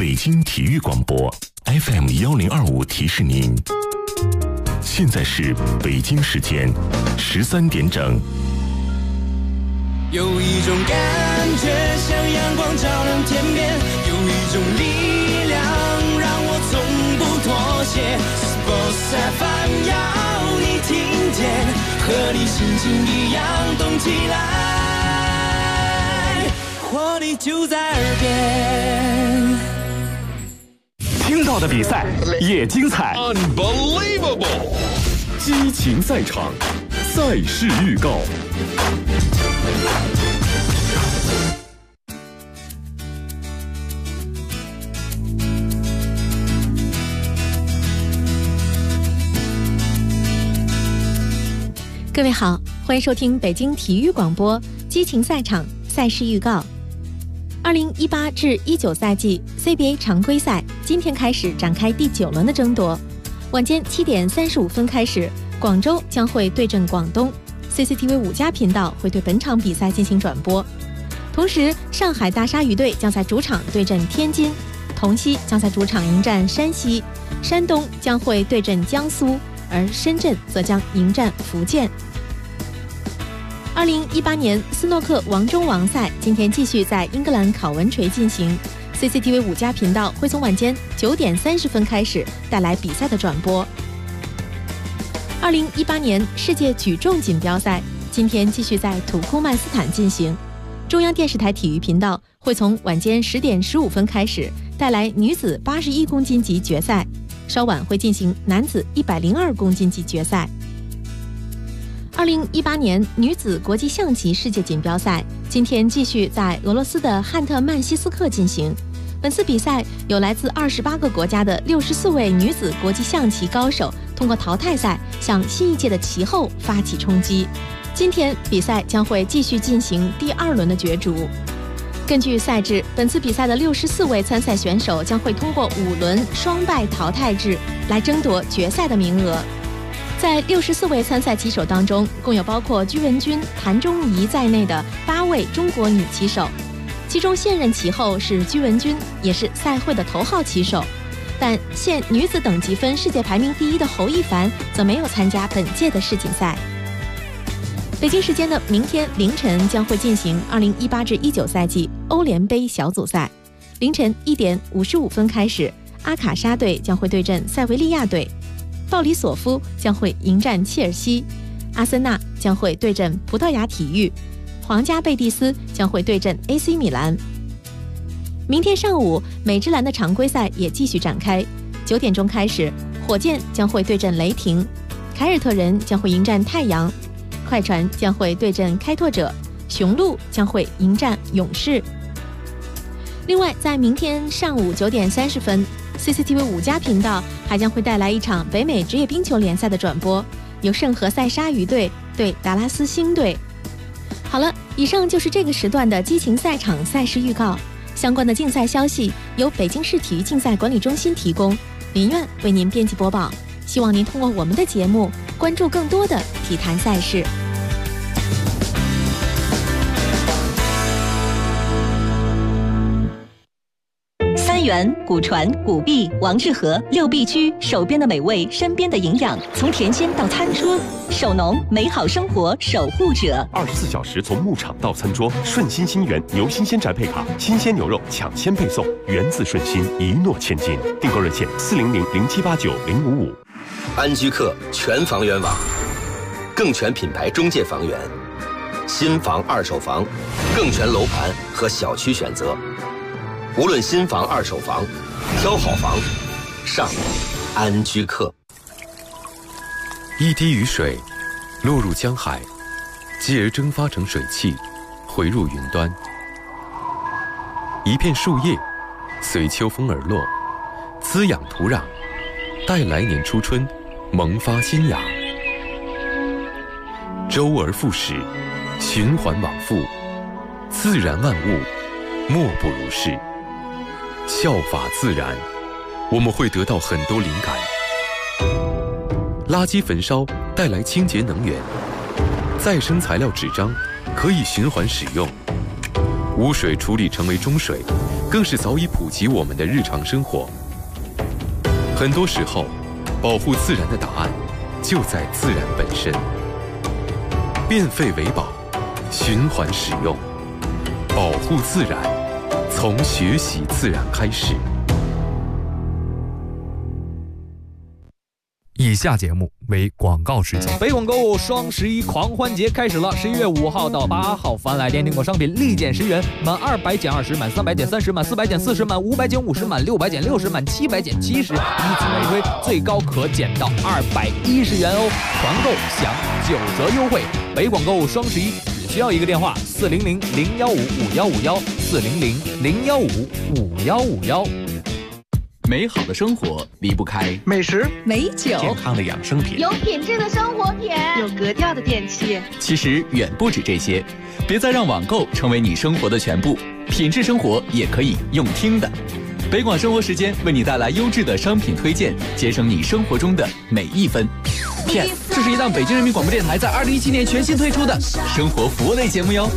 北京体育广播 FM1025提示您，现在是北京时间13点整。 有一种感觉像阳光照亮天边，有一种力量让我从不妥协。Sports FM 要你听见，和你心情一样动起来，活力就在耳边。 听到的比赛也精彩 ，Unbelievable！ 激情赛场，赛事预告。 各位好，欢迎收听北京体育广播激情赛场赛事预告。2018至19赛季 CBA 常规赛今天开始展开第9轮的争夺。晚间7点35分开始，广州将会对阵广东 ，CCTV 5+频道会对本场比赛进行转播。同时，上海大鲨鱼队将在主场对阵天津，同曦将在主场迎战山西，山东将会对阵江苏，而深圳则将迎战福建。2018年斯诺克王中王赛今天继续在英格兰考文垂进行， CCTV 5+频道会从晚间9点30分开始带来比赛的转播。2018年世界举重锦标赛今天继续在土库曼斯坦进行，中央电视台体育频道会从晚间10点15分开始带来女子81公斤级决赛，稍晚会进行男子102公斤级决赛。2018年女子国际象棋世界锦标赛今天继续在俄罗斯的汉特曼西斯克进行。本次比赛有来自28个国家的64位女子国际象棋高手通过淘汰赛向新一届的棋后发起冲击。今天比赛将会继续进行第2轮的角逐。根据赛制，本次比赛的64位参赛选手将会通过5轮双败淘汰制来争夺决赛的名额。在64位参赛棋手当中，共有包括居文君、谭忠仪在内的8位中国女棋手，其中现任棋后是居文君，也是赛会的头号棋手。但现女子等级分世界排名第1的侯亦凡则没有参加本届的世锦赛。北京时间的明天凌晨将会进行2018至19赛季欧联杯小组赛，凌晨1点55分开始，阿卡莎队将会对阵塞维利亚队，鲍里索夫将会迎战切尔西，阿森纳将会对阵葡萄牙体育，皇家贝蒂斯将会对阵 AC 米兰。明天上午美职篮的常规赛也继续展开，9点钟开始，火箭将会对阵雷霆，凯尔特人将会迎战太阳，快船将会对阵开拓者，雄鹿将会迎战勇士。另外，在明天上午9点30分，CCTV 5+频道还将会带来一场北美职业冰球联赛的转播，由圣何塞鲨鱼队对达拉斯星队。好了，以上就是这个时段的激情赛场赛事预告。相关的竞赛消息由北京市体育竞赛管理中心提供，林苑为您编辑播报。希望您通过我们的节目关注更多的体坛赛事。 三元、古传、古碧、王致和6必居，手边的美味，身边的营养，从甜心到餐桌，守农，美好生活守护者。 24小时从牧场到餐桌，顺心新源牛新鲜宅配卡，新鲜牛肉抢先配送，源自顺心，一诺千金。订购热线400-0789-055。 安居客全房源网，更全品牌中介房源，新房、二手房，更全楼盘和小区选择。无论新房、二手房，挑好房，上安居客。 一滴雨水落入江海，继而蒸发成水汽，回入云端。一片树叶随秋风而落，滋养土壤，待来年初春萌发新芽。周而复始，循环往复，自然万物莫不如是。效法自然，我们会得到很多灵感。垃圾焚烧带来清洁能源，再生材料纸张可以循环使用，污水处理成为中水， 更是早已普及我们的日常生活。很多时候，保护自然的答案就在自然本身。变废为宝，循环使用，保护自然，从学习自然开始。 以下节目为广告时间。 北广购物双11狂欢节开始了，11月5号到8号，凡来电订购商品立减10元，满200减20，满300减30，满400减40，满500减50，满600减60，满700减70，以此类推，最高可减到210元哦！团购享9折优惠。北广购物双11只需要一个电话：400-015-5151，400-015-5151。 美好的生活离不开美食、 美酒、 健康的养生品， 有品质的生活品， 有格调的电器。 其实远不止这些，别再让网购成为你生活的全部，品质生活也可以用听的。北广生活时间为你带来优质的商品推荐，节省你生活中的每一分。Yes， 这是一档北京人民广播电台在2017年全新推出的生活服务类节目哟。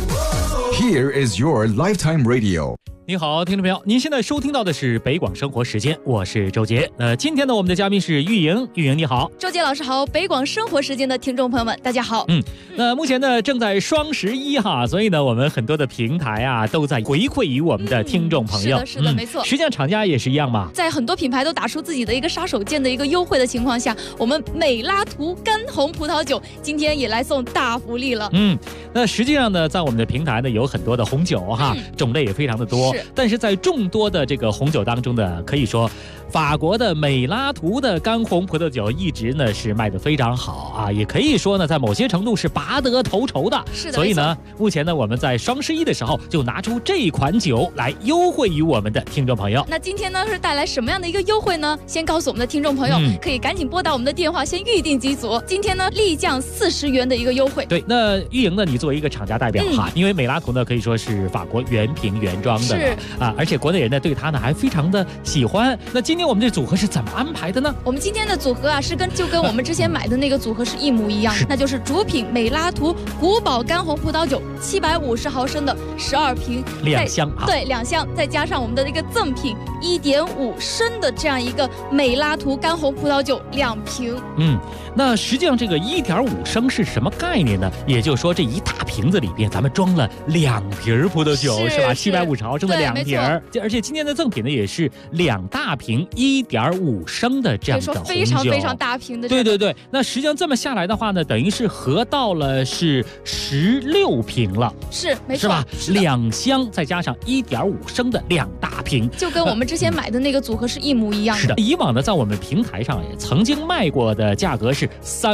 Here is your lifetime radio。 你好，听众朋友，您现在收听到的是北广生活时间，我是周杰。今天呢，我们的嘉宾是玉莹，玉莹你好， 周杰老师好，北广生活时间的听众朋友们，大家好。 那目前呢正在双11哈，所以呢我们很多的平台啊都在回馈于我们的听众朋友。 是的，没错。 实际上厂家也是一样嘛， 在很多品牌都打出自己的一个杀手锏的一个优惠的情况下，我们美拉图干红葡萄酒今天也来送大福利了。 那实际上呢，在我们的平台呢有很多的红酒哈，种类也非常的多。但是在众多的这个红酒当中呢，可以说法国的美拉图的干红葡萄酒一直呢是卖得非常好啊，也可以说呢在某些程度是拔得头筹的。 是的， 所以呢，目前呢我们在双11的时候就拿出这款酒来优惠于我们的听众朋友。 那今天呢是带来什么样的一个优惠呢？先告诉我们的听众朋友，可以赶紧拨打我们的电话，先预定几组。今天呢立降40元的一个优惠。 对，那玉莹呢，你作为一个厂家代表哈，因为美拉图呢可以说是法国原瓶原装的啊，而且国内人呢对它呢还非常的喜欢。那今天我们这组合是怎么安排的呢？ 我们今天的组合啊就跟我们之前买的那个组合是一模一样的，那就是主品美拉图古堡干红葡萄酒750毫升的12瓶 ，2箱啊， 对，2箱，再加上我们的一个赠品1.5升的这样一个美拉图干红葡萄酒2瓶。 那实际上这个1.5升是什么概念呢？也就是说这一大瓶子里边咱们装了2瓶葡萄酒，是吧？750毫升的2瓶，而且今天的赠品呢也是2大瓶1.5升的这样的红酒， 非常非常大瓶的。 对，那实际上这么下来的话呢，等于是合到了是16瓶了， 是没错， 是吧？2箱再加上1.5升的2大瓶， 就跟我们之前买的那个组合是一模一样的。 是的，以往呢在我们平台上也曾经卖过的价格是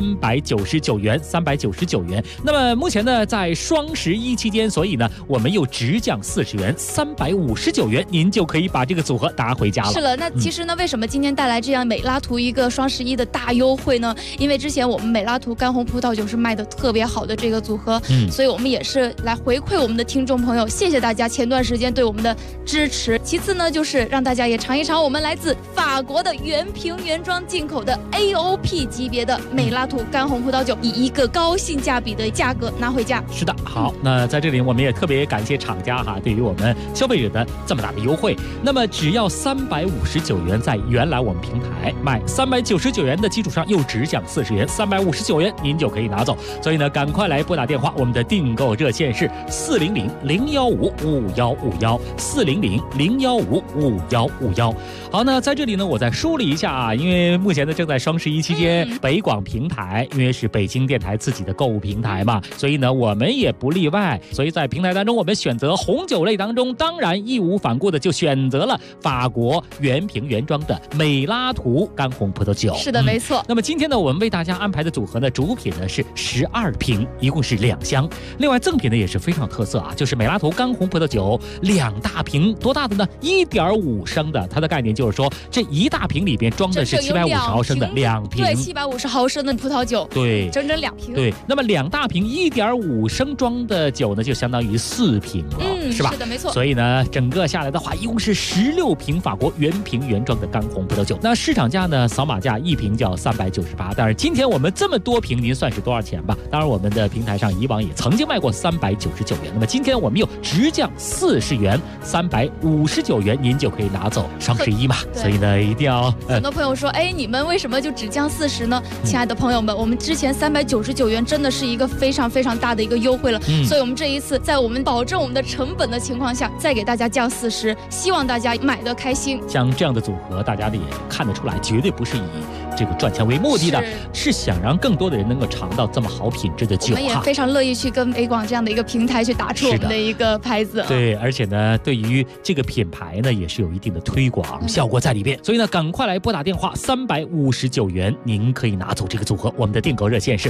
399元，399元。那么目前呢在双11期间，所以呢我们又直降40元，359元，您就可以把这个组合拿回家了。 是了，那其实呢为什么今天带来这样美拉图一个双11的大优惠呢？因为之前我们美拉图干红葡萄酒是卖的特别好的这个组合，所以我们也是来回馈我们的听众朋友，谢谢大家前段时间对我们的支持。其次呢就是让大家也尝一尝我们来自法国的原瓶原装进口的 AOP 级别的美拉图干红葡萄酒，以一个高性价比的价格拿回家。 是的，好，那在这里我们也特别感谢厂家哈，对于我们消费者的这么大的优惠。那么只要359元，在原来我们平台卖399元的基础上又直降40元，359元您就可以拿走。所以呢赶快来拨打电话，我们的订购热线是400-015-5151，400-015-5151。好，那在这里呢我再梳理一下啊，因为目前呢正在双11期间，北广平台因为是北京电台自己的购物平台嘛，所以呢我们也不例外。所以在平台当中，我们选择红酒类当中，当然义无反顾的就选择了法国原瓶原装的美拉图干红葡萄酒。 是的，没错。 那么今天呢我们为大家安排的组合呢，主品呢是12瓶，一共是2箱。另外赠品呢也是非常有特色啊，就是美拉图干红葡萄酒2大瓶，多大的呢？1.5升的。它的概念就是说，这一大瓶里边装的是750毫升的2瓶， 对，750毫升的葡萄酒， 对， 整整2瓶。 对，那么2大瓶1.5升装的酒呢，就相当于4瓶了，是吧？ 是的，没错。 所以呢，整个下来的话，一共是16瓶法国原瓶原装的干红葡萄酒。那市场价呢，扫码价1瓶就要398，但是今天我们这么多瓶，您算是多少钱吧？当然，我们的平台上以往也曾经卖过399元，那么今天我们又直降40元，359 49元，您就可以拿走双11嘛。所以呢，一定要很多朋友说，哎，你们为什么就只降40呢？亲爱的朋友们，我们之前399元真的是一个非常非常大的一个优惠了，所以我们这一次在我们保证我们的成本的情况下，再给大家降40，希望大家买得开心。 像这样的组合，大家也看得出来，绝对不是以这个赚钱为目的的，是想让更多的人能够尝到这么好品质的酒。 我们也非常乐意去跟北广这样的一个平台去打出我们的一个牌子。 对，而且呢，对于这个品牌呢，也是有一定的推广效果在里边。所以呢，赶快来拨打电话，359元，您可以拿走这个组合。我们的订购热线是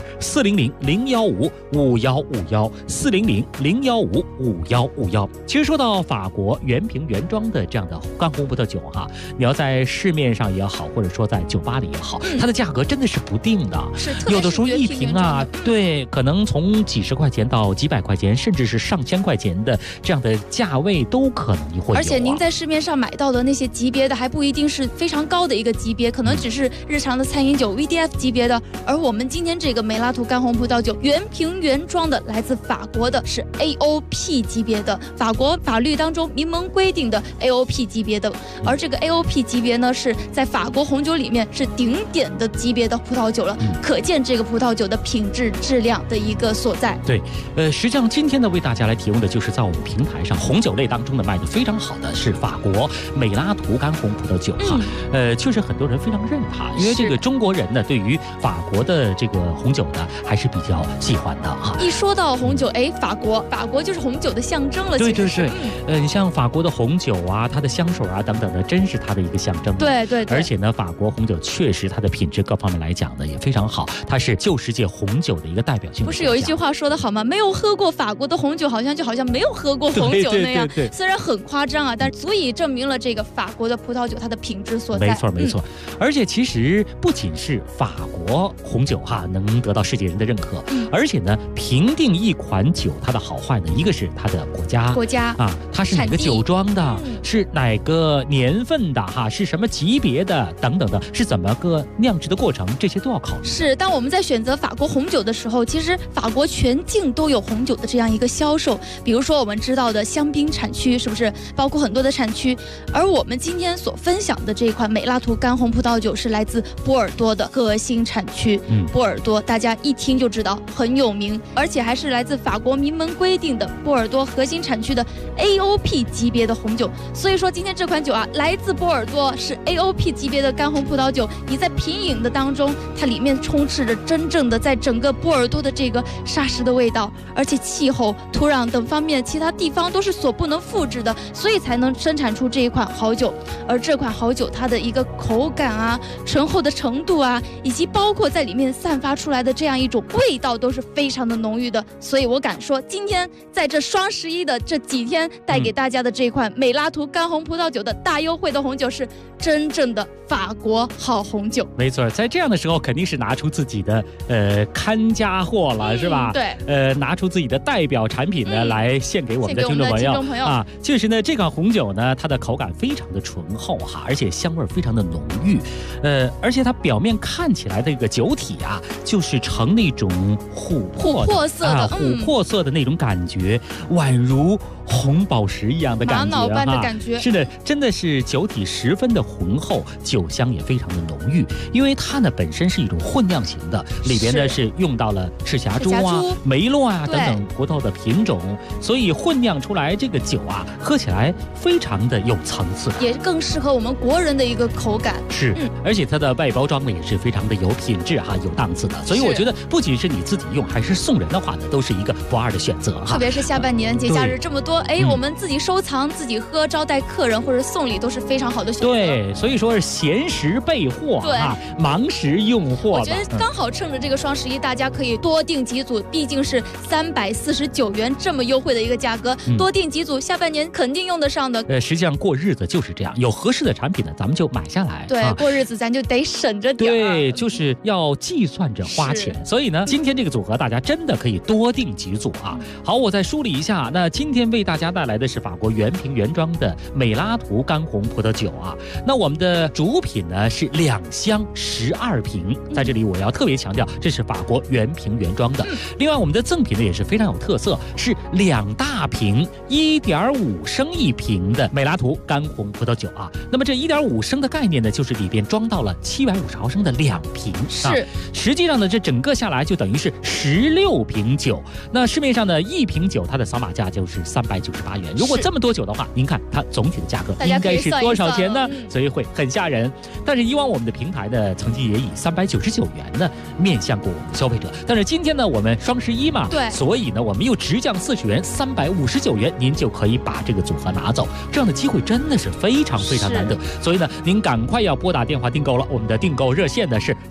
400-015-5151，400-015-5151。其实说到法国原瓶原装的这样的干红葡萄酒哈，你要在市面上也好，或者说在酒吧里也好，它的价格真的是不定的，有的时候一瓶啊，对，可能从几十块钱到几百块钱，甚至是上千块钱的这样的价位都可能会有。 而且您在市面上买到的那些级别的还不一定是非常高的一个级别，可能只是日常的餐饮酒 VDF 级别的。而我们今天这个美拉图干红葡萄酒原瓶原装的，来自法国的，是 AOP 级别的，法国法律当中明文规定的 AOP 级别的。而这个 AOP 级别呢，是在法国红酒里面是顶点的级别的葡萄酒了，可见这个葡萄酒的品质质量的一个所在。 对，实际上今天呢，为大家来提供的就是在我们平台上红酒类当中呢卖的非常好的是法国美拉图干红葡萄酒哈。确实很多人非常认它，因为这个中国人呢对于法国的这个红酒呢还是比较喜欢的哈。 一说到红酒，哎，法国就是红酒的象征了。 对对对，你像法国的红酒啊，它的香水啊等等的，真是它的一个象征。 对对对。 而且呢，法国红酒确实它的品质各方面来讲呢也非常好，它是旧世界红酒的一个代表性。 不是有一句话说得好吗？没有喝过法国的红酒，好像没有喝过红酒那样。 对， 虽然很夸张啊，但足以证明了这个法国的葡萄酒它的品质所在。 没错没错。而且其实不仅是法国红酒哈能得到世界人的认可，而且呢，评定一款酒它的好坏呢，一个是它的国家啊，它是哪个酒庄的，是哪个年份的哈，是什么级别的等等的，是怎么个酿制的过程，这些都要考虑。 是，当我们在选择法国红酒的时候，其实法国全境都有红酒的这样一个销售。比如说我们知道的香槟产区，是不是包括很多的产区？而我们今天所分享的这款美拉图干红葡萄酒是来自波尔多的核心产区。波尔多大家一听就知道很有名，而且还是来自法国明文规定的波尔多核心产区的 AOP 级别的红酒。所以说今天这款酒啊，来自波尔多，是 AOP 级别的干红葡萄酒。你在品饮的当中，它里面充斥着真正的在整个波尔多的这个沙石的味道，而且气候、土壤等方面其他地方都是所不能复制的，所以才能生产出这一款好酒。而这款好酒它的一个口感啊、醇厚的程度啊，以及包括在里面散发出来的这样一种味道都是非常的浓郁的。所以我敢说，今天在这双11的这几天带给大家的这款美拉图干红葡萄酒的大优惠的红酒，是真正的法国好红酒。 没错，在这样的时候肯定是拿出自己的看家货了，是吧？ 对， 拿出自己的代表产品呢来献给我们的听众朋友啊。确实呢，这款红酒呢，它的口感非常的醇厚哈，而且香味非常的浓郁，而且它表面看起来的一个酒体啊，就是呈那种琥珀色的那种感觉，宛如红宝石一样的感觉， 玛瑙般的感觉。 是的，真的是酒体十分的浑厚，酒香也非常的浓郁。因为它呢本身是一种混酿型的，里边呢是用到了赤霞珠啊、梅洛啊等等葡萄的品种，所以混酿出来这个酒啊，喝起来非常的有层次， 也更适合我们国人的一个口感。 是，而且它的外包装呢也是非常的有品质哈、有档次的。所以我觉得不仅是你自己用，还是送人的话呢，都是一个不二的选择哈。 特别是下半年节假日这么多，我们自己收藏、自己喝、招待客人或者送礼都是非常好的选择。 对，所以说是闲时备货啊，忙时用货。 我觉得刚好趁着这个双11，大家可以多订几组，毕竟是349元这么优惠的一个价格，多订几组，下半年肯定用得上的。 实际上过日子就是这样，有合适的产品呢，咱们就买下来。 对，过日子咱就得省着点。 对，就是要计算着花钱。所以呢，今天这个组合大家真的可以多订几组啊。好，我再梳理一下，那今天为大家带来的是法国原瓶原装的美拉图干红葡萄酒啊。那我们的主品呢是2箱12瓶，在这里我要特别强调，这是法国原瓶原装的。另外我们的赠品呢也是非常有特色，是2大瓶1.5升1瓶的美拉图干红葡萄酒啊。那么这1.5升的概念呢，就是里边装到了750毫升的2瓶， 是。 实际上呢，这整个下来就等于是16瓶酒。那市面上的1瓶酒，它的扫码价就是398元。如果这么多酒的话，您看它总体的价格应该是多少钱呢？所以会很吓人。但是以往我们的平台呢，曾经也以399元呢面向过我们的消费者。但是今天呢，我们双11嘛， 对， 所以呢，我们又直降40元，359元，您就可以把这个组合拿走。这样的机会真的是非常非常难得。所以呢，您赶快要拨打电话订购了。我们的订购热线呢是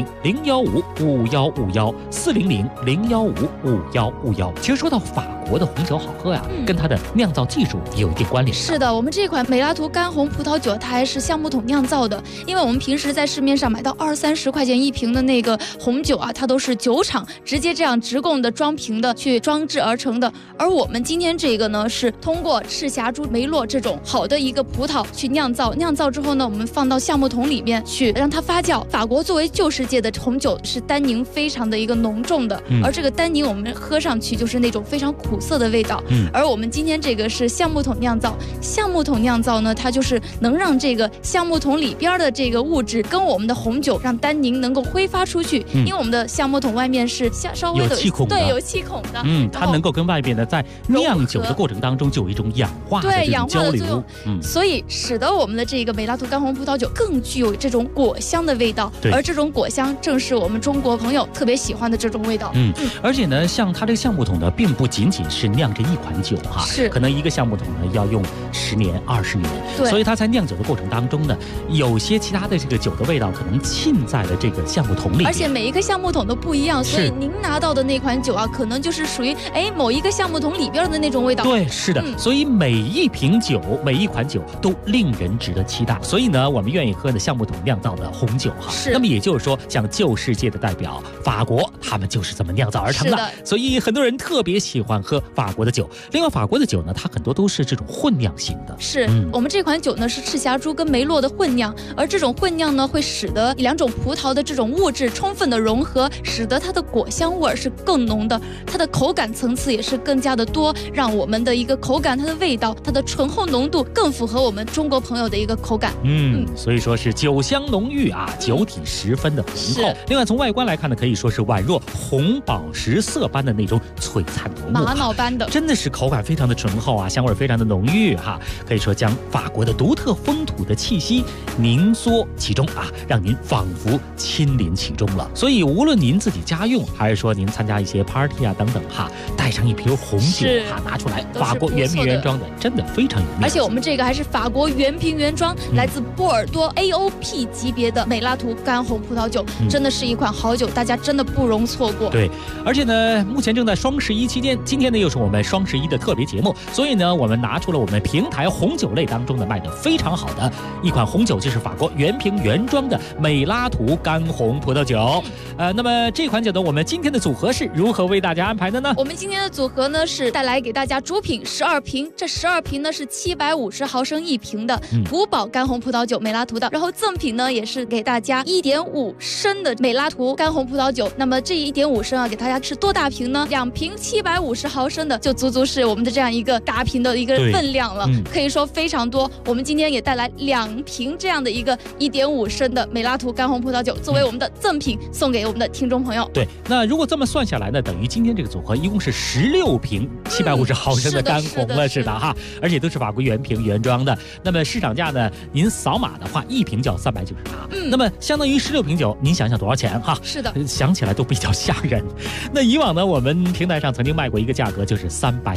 400-015-5151，400-015-5151。其实说到法国的红酒好喝呀，跟它的酿造技术有一定关联。 是的，我们这款美拉图干红葡萄酒，它还是橡木桶酿造的。因为我们平时在市面上买到20-30块钱1瓶的那个红酒啊，它都是酒厂直接这样直供的装瓶的去装制而成的。而我们今天这个呢，是通过赤霞珠、梅洛这种好的一个葡萄去酿造，酿造之后呢，我们放到橡木桶里面去让它发酵。法国作为旧世界的红酒，是单宁非常的一个浓重的，而这个单宁我们喝上去就是那种非常苦涩的味道。而我们今天这个是橡木桶酿造，橡木桶酿造呢，它就是能让这个橡木桶里边的这个物质跟我们的红酒让单宁能够挥发出去。因为我们的橡木桶外面是稍微的有气孔的， 对，有气孔的， 它能够跟外边的在酿酒的过程当中就有一种氧化的这种交流， 所以使得我们的这个美拉图干红葡萄酒更具有这种果香的味道。而这种果香正是我们中国朋友特别喜欢的这种味道。 而且呢，像它这个橡木桶呢，并不仅仅是酿这一款酒哈， 是可能一个橡木桶呢要用10年、20年，所以它在酿酒的过程当中呢，有些其他的这个酒的味道可能浸在了这个橡木桶里， 而且每一个橡木桶都不一样，所以您拿到的那款酒啊，可能就是属于某一个橡木桶里边的那种味道。 对，是的，所以每一瓶酒、每一款酒都令人值得期待。所以呢，我们愿意喝的橡木桶酿造的红酒哈，那么也就是说，像旧世界的代表法国，他们就是这么酿造而成的。所以很多人特别喜欢喝法国的酒。另外，法国的酒呢，它很多都是这种混酿型的。 是，我们这款酒呢是赤霞珠跟梅洛的混酿，而这种混酿呢会使得2种葡萄的这种物质充分的融合，使得它的果香味是更浓的，它的口感层次也是更加的多，让我们的一个口感、它的味道、它的醇厚浓度更符合我们中国朋友的一个口感。 所以说是酒香浓郁啊，酒体十分的浑厚。另外从外观来看呢，可以说是宛若红宝石色般的那种璀璨夺目， 玛瑙般的， 真的是口感非常的醇厚啊，香味非常的浓郁哈，可以说将法国的独特风土的气息凝缩其中啊，让您仿佛亲临其中了。所以无论您自己家用，还是说您参加一些 party 啊等等哈，带上一瓶红酒哈拿出来，法国原瓶原装的，真的非常有面子。 而且我们这个还是法国原瓶原装，来自波尔多 AOP 级别的美拉图干红葡萄酒，真的是一款好酒，大家真的不容错过。 对，而且呢，目前正在双11期间，今天呢又是我们双11的特别节目，所以呢，我们拿出了我们平台红酒类当中呢卖的非常好的一款红酒，就是法国原瓶原装的美拉图干红葡萄酒。那么这款酒呢，我们今天的组合是如何为大家安排的呢？ 我们今天的组合呢是带来给大家主品12瓶，这12瓶呢是750毫升1瓶的古堡干红葡萄酒美拉图的，然后赠品呢也是给大家1.5升的美拉图干红葡萄酒。那么这1.5升啊，给大家是多大瓶呢？2瓶750毫升的，就足足是我们的这样一个大瓶的一个分量了，可以说非常多。我们今天也带来2瓶这样的一个1.5升的美拉图干红葡萄酒，作为我们的赠品送给我们的听众朋友。 对，那如果这么算下来呢，等于今天这个组合一共是16瓶750毫升的干红了，是的哈，而且都是法国原瓶原装的。那么市场价呢，您扫码的话，1瓶就要398，那么相当于16瓶酒，您想想多少钱哈？ 是的， 想起来都比较吓人。那以往呢，我们平台上曾经卖过一个价格，就是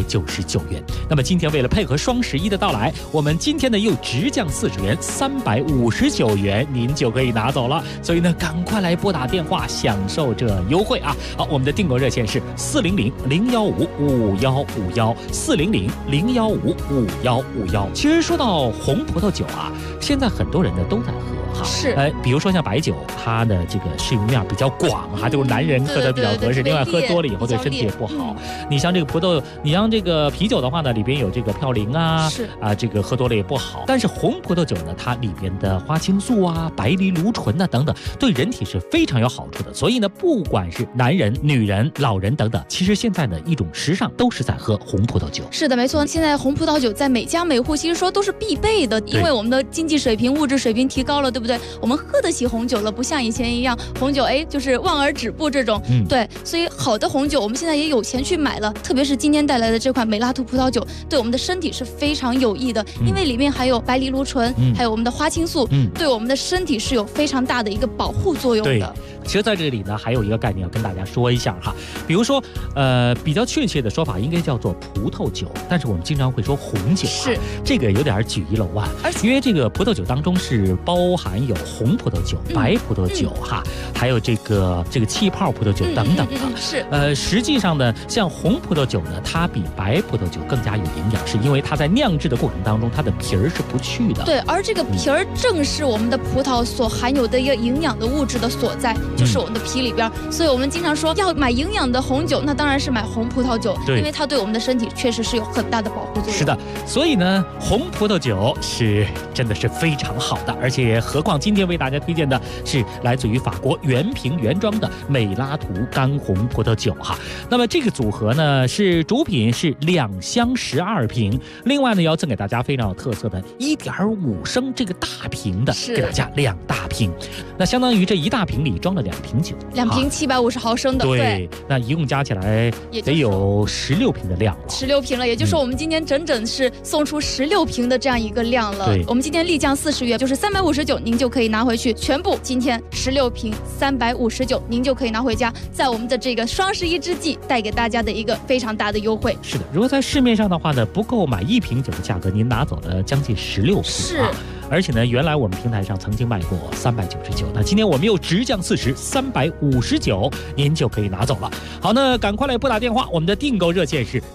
399元。那么今天为了配合双11的到来，我们今天呢又直降40元，359元，您就可以拿走了。所以呢，赶快来拨打电话享受这优惠啊！好，我们的订购热线是400-015-5151，400-015-5151。其实说到红葡萄酒啊，现在很多人呢都在喝。 是， 比如说像白酒，它的这个适用面比较广哈，就是男人喝的比较合适。另外喝多了以后对身体也不好。你像这这个葡萄，你像这个啤酒的话呢，里边有这个嘌呤啊， 是啊，这个喝多了也不好。但是红葡萄酒呢，它里边的花青素啊、白藜芦醇啊等等，对人体是非常有好处的。所以呢，不管是男人、女人、老人等等，其实现在的一种时尚都是在喝红葡萄酒。 是的，没错。现在红葡萄酒在每家每户其实说都是必备的，因为我们的经济水平、物质水平提高了，对不对？我们喝得起红酒了，不像以前一样，红酒就是望而止步这种。对，所以好的红酒我们现在也有钱去买了，特别是今天带来的这款美拉图葡萄酒，对我们的身体是非常有益的，因为里面还有白藜芦醇，还有我们的花青素，对我们的身体是有非常大的一个保护作用的。 其实在这里呢，还有一个概念要跟大家说一下哈，比如说，比较确切的说法应该叫做葡萄酒，但是我们经常会说红酒， 是这个有点举一楼啊，因为这个葡萄酒当中是包含有红葡萄酒、白葡萄酒哈，还有这个气泡葡萄酒等等的。 是实际上呢，像红葡萄酒呢，它比白葡萄酒更加有营养，是因为它在酿制的过程当中，它的皮儿是不去的。 对，而这个皮儿正是我们的葡萄所含有的一个营养的物质的所在。就是我们的皮里边，所以我们经常说要买营养的红酒，那当然是买红葡萄酒，因为它对我们的身体确实是有很大的保护作用。 是的，所以呢，红葡萄酒是真的是非常好的，而且何况今天为大家推荐的是来自于法国原瓶原装的美拉图干红葡萄酒哈。那么这个组合呢，是主品是2箱12瓶，另外呢要赠给大家非常有特色的1.5升这个大瓶的，给大家2大瓶，那相当于这1大瓶里装了2瓶酒 ，2瓶750毫升的， 对，那一共加起来得有16瓶的量了 ，16瓶了，也就是说我们今天整整是送出16瓶的这样一个量了。我们今天立降40元，就是359，您就可以拿回去，全部今天16瓶359，您就可以拿回家，在我们的这个双11之际带给大家的一个非常大的优惠。 是的，如果在市面上的话呢，不够买1瓶酒的价格，您拿走了将近16瓶， 是。 而且呢，原来我们平台上曾经卖过399，那今天我们又直降40，359，您就可以拿走了。好，那赶快来拨打电话，我们的订购热线是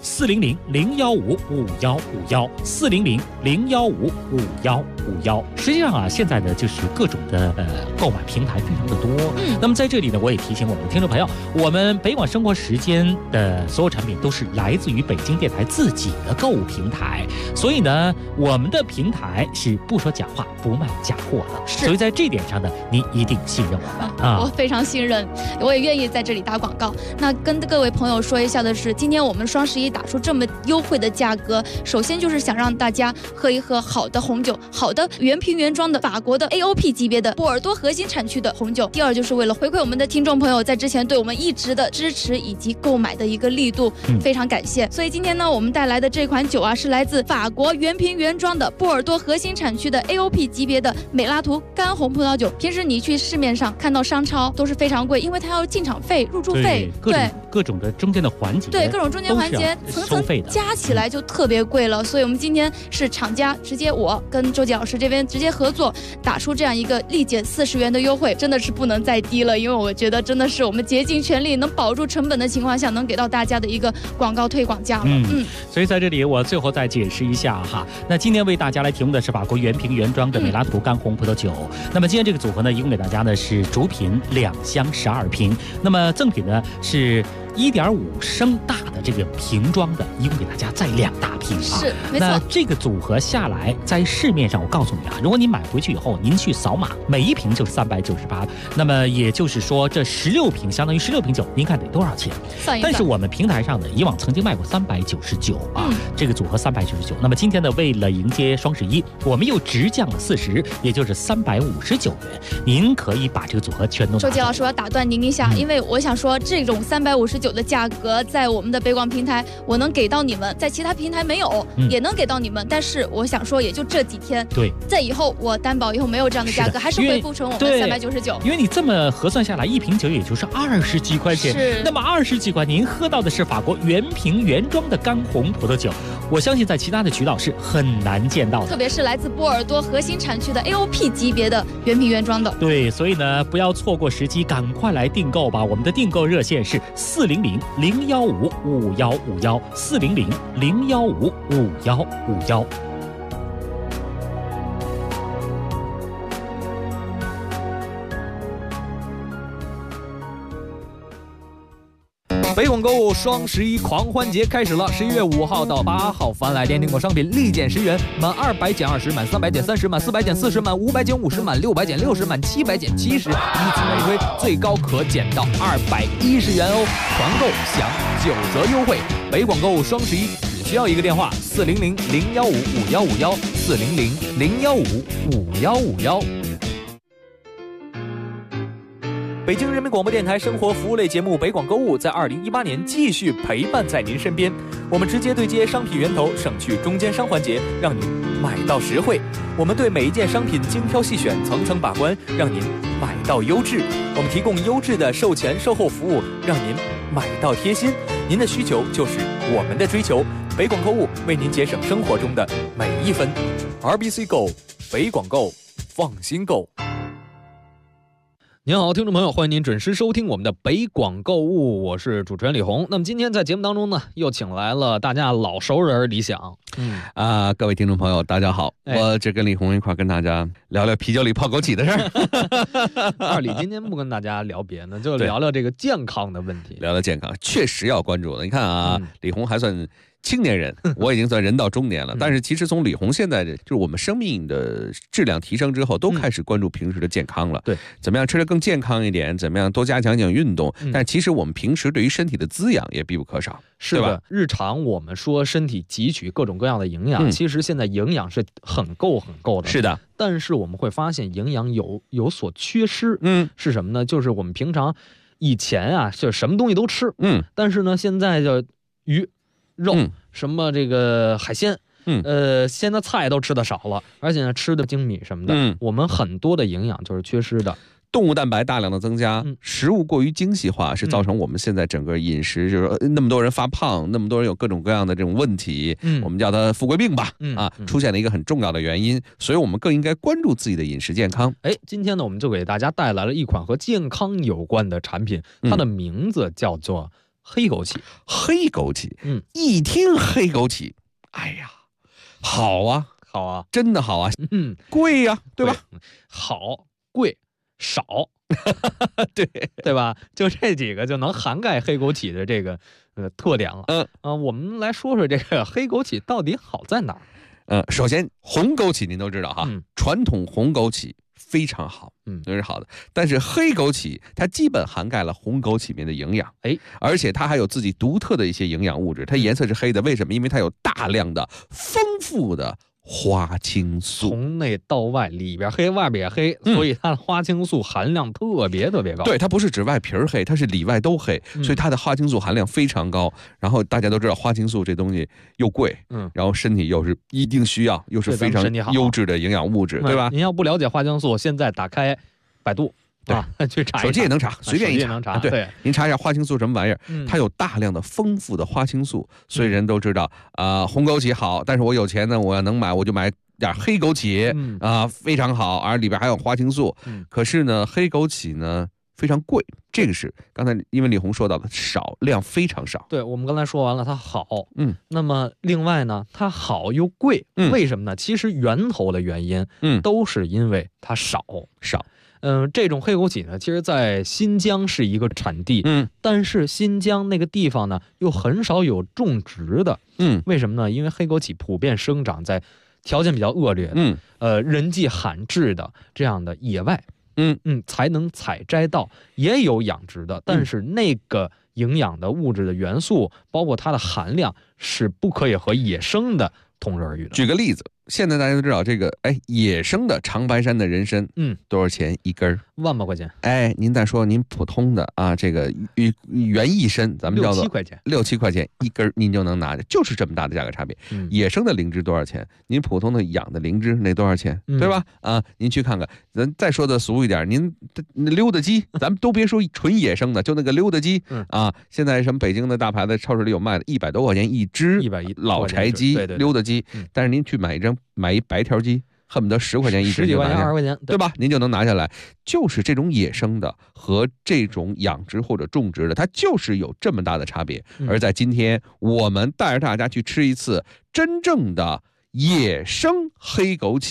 400-015-5151，400-015-5151。实际上啊，现在呢就是各种的购买平台非常的多。那么在这里呢，我也提醒我们的听众朋友，我们北广生活时间的所有产品都是来自于北京电台自己的购物平台，所以呢，我们的平台是不说假话、不卖假货的。所以在这点上呢，您一定信任我们啊！ 我非常信任，我也愿意在这里打广告。那跟各位朋友说一下的是，今天我们双11打出这么优惠的价格，首先就是想让大家喝一喝好的红酒，好的原瓶原装的法国的 AOP 级别的波尔多核心产区的红酒。第二就是为了回馈我们的听众朋友在之前对我们一直的支持以及购买的一个力度，非常感谢。所以今天呢，我们带来的这款酒啊，是来自法国原瓶原装的波尔多核心产区的 AOP 级别的美拉图干红葡萄酒。平时你去市面上看到商超都是非常贵，因为它要进场费、入驻费， 各种的中间的环节， 对各种中间环节层层加起来就特别贵了。所以我们今天是厂家直接我跟周杰老师这边直接合作，打出这样一个立减40元的优惠，真的是不能再低了。因为我觉得真的是我们竭尽全力能保住成本的情况下，能给到大家的一个广告推广价了。 所以在这里我最后再解释一下哈，那今天为大家来提供的是法国原瓶原装的美拉图干红葡萄酒。那么今天这个组合呢，一共给大家呢是主品2箱12瓶，那么赠品呢是1.5升大的这个瓶装的，一共给大家再2大瓶啊。 是，没错。 那这个组合下来，在市面上我告诉你啊，如果你买回去以后，您去扫码，每一瓶就是398，那么也就是说这16瓶相当于16瓶酒，您看得多少钱？但是我们平台上呢，以往曾经卖过399啊，这个组合399。那么今天呢，为了迎接双11，我们又直降了40，也就是359元，您可以把这个组合全都拿走。 周杰老师，我要打断您一下，因为我想说这种359的价格在我们的北广平台我能给到你们，在其他平台没有，也能给到你们，但是我想说也就这几天， 对， 在以后我担保以后没有这样的价格，还是恢复成我们399。 因为你这么核算下来，一瓶酒也就是20几块钱， 是， 那么20几块您喝到的是法国原瓶原装的干红葡萄酒，我相信在其他的渠道是很难见到的， 特别是来自波尔多核心产区的 AOP 级别的原瓶原装的。 对，所以呢，不要错过时机，赶快来订购吧。我们的订购热线是400-015-5151，400-015-5151。 北广购物双11狂欢节开始了，11月5号到8号，凡来电订购商品立减10元，满200减20，满300减30，满400减40，满500减50，满600减60，满700减70，以此类推，最高可减到210元哦！团购享9折优惠。北广购物双11只需要一个电话：400-015-5151，400-015-5151。北京人民广播电台生活服务类节目《北广购物》在2018年继续陪伴在您身边。我们直接对接商品源头，省去中间商环节，让您买到实惠。我们对每一件商品精挑细选，层层把关，让您买到优质。我们提供优质的售前售后服务，让您买到贴心。您的需求就是我们的追求。北广购物为您节省生活中的每一分。RBC Go， 北广购，放心购。您好，听众朋友，欢迎您准时收听我们的北广购物，我是主持人李红。那么今天在节目当中呢，又请来了大家老熟人李想。 各位听众朋友，大家好，我这跟李红一块跟大家聊聊啤酒里泡枸杞的事儿。 二李今天不跟大家聊别的，就聊聊这个健康的问题。 聊聊健康，确实要关注的。你看啊，李红还算青年人，我已经算人到中年了。但是其实从李红现在就是我们生命的质量提升之后，都开始关注平时的健康了。 对， 怎么样吃得更健康一点？怎么样多加强运动？但其实我们平时对于身体的滋养也必不可少。 是的，日常我们说身体汲取各种各样的营养，其实现在营养是很够的。 是的， 但是我们会发现营养有所缺失。是什么呢？就是我们平常以前啊，就什么东西都吃。但是呢，现在就鱼、肉、什么这个海鲜。现在菜都吃的少了，而且呢吃的精米什么的，我们很多的营养就是缺失的。 动物蛋白大量的增加，食物过于精细化，是造成我们现在整个饮食就是那么多人发胖，那么多人有各种各样的这种问题，我们叫它富贵病吧，出现了一个很重要的原因，所以我们更应该关注自己的饮食健康。 今天呢，我们就给大家带来了一款和健康有关的产品，它的名字叫做黑枸杞。 黑枸杞，一听黑枸杞，哎呀，好啊，真的好啊，贵呀，对吧？ 好，贵。少， 对吧？就这几个就能涵盖黑枸杞的这个特点了。我们来说说这个黑枸杞到底好在哪儿？ 首先红枸杞您都知道哈，传统红枸杞非常好，都是好的。但是黑枸杞它基本涵盖了红枸杞里面的营养，而且它还有自己独特的一些营养物质。它颜色是黑的，为什么？因为它有大量的丰富的花青素， 从内到外，里边黑外边也黑，所以它的花青素含量特别高。 对，它不是指外皮黑，它是里外都黑，所以它的花青素含量非常高。然后大家都知道花青素这东西又贵，然后身体又是一定需要，又是非常优质的营养物质，对吧？ 您要不了解花青素，现在打开百度。去查一查， 手机也能查，随便一查。 对， 您查一下花青素什么玩意儿？它有大量的丰富的花青素，所以人都知道红枸杞好，但是我有钱呢，我要能买，我就买点黑枸杞非常好，而里边还有花青素。可是呢，黑枸杞呢非常贵，这个是刚才因为李红说到的少，量非常少。 对，我们刚才说完了它好，那么另外呢，它好又贵，为什么呢？其实源头的原因，都是因为它少。这种黑枸杞呢，其实在新疆是一个产地，但是新疆那个地方呢，又很少有种植的，为什么呢？因为黑枸杞普遍生长在条件比较恶劣的，人迹罕至的这样的野外，才能采摘到，也有养殖的，但是那个营养的物质的元素，包括它的含量，是不可以和野生的同日而语的。 举个例子。现在大家都知道这个，野生的长白山的人参，多少钱一根 ？1万把块钱。 您再说您普通的啊，这个原意参，咱们叫做6、7块钱一根，您就能拿着，就是这么大的价格差别。野生的灵芝多少钱？您普通的养的灵芝那多少钱？对吧？您去看看。咱再说的俗一点，您溜达鸡，咱们都别说纯野生的，就那个溜达鸡现在什么北京的大牌子超市里有卖的，100多块钱一只 ，110 老柴鸡、溜达鸡，但是您去买一白条鸡，恨不得10块钱一只 ，10几块钱、20块钱， 对吧？您就能拿下来。就是这种野生的和这种养殖或者种植的，它就是有这么大的差别。而在今天，我们带着大家去吃一次真正的野生黑枸杞，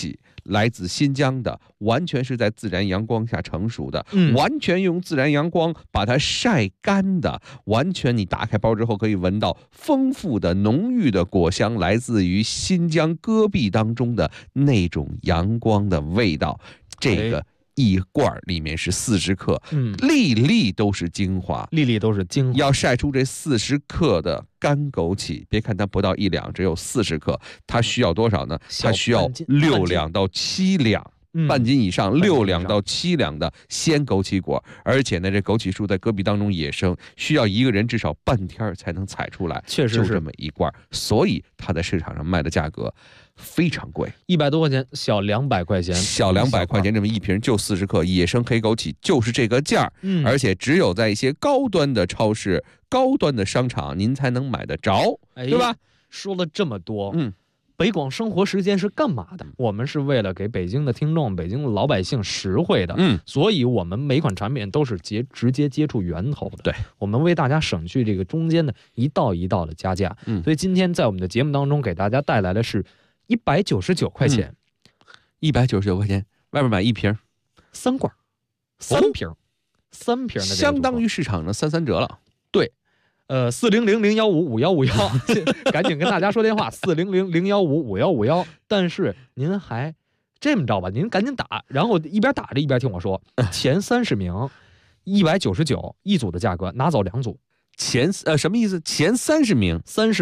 来自新疆的，完全是在自然阳光下成熟的，完全用自然阳光把它晒干的，完全你打开包之后可以闻到丰富的浓郁的果香，来自于新疆戈壁当中的那种阳光的味道。这个一罐里面是40克，粒粒都是精华， 粒粒都是精华。 要晒出这40克的干枸杞，别看它不到1两，只有40克，它需要多少呢？它需要6两到7两。半斤以上，6两到7两的鲜枸杞果，而且呢，这枸杞树在戈壁当中野生，需要一个人至少半天才能采出来， 确实是就这么一罐，所以它在市场上卖的价格非常贵 ，100多块钱，小200块钱， 小200块钱这么一瓶就40克，野生黑枸杞就是这个价，而且只有在一些高端的超市、高端的商场您才能买得着，对吧？ 说了这么多，北广生活时间是干嘛的？我们是为了给北京的听众、北京的老百姓实惠的，所以我们每款产品都是直接接触源头的。 对， 我们为大家省去这个中间的一道一道的加价。所以今天在我们的节目当中给大家带来的是199块钱 ，199块钱，外面买一瓶 ，3罐，3瓶的， 相当于市场的33折了。 对。400-015-5151，赶紧跟大家说电话，400-015-5151。但是您还这么着吧，您赶紧打，然后一边打着一边听我说，前30名199一组的价格，拿走2组。 什么意思？前30名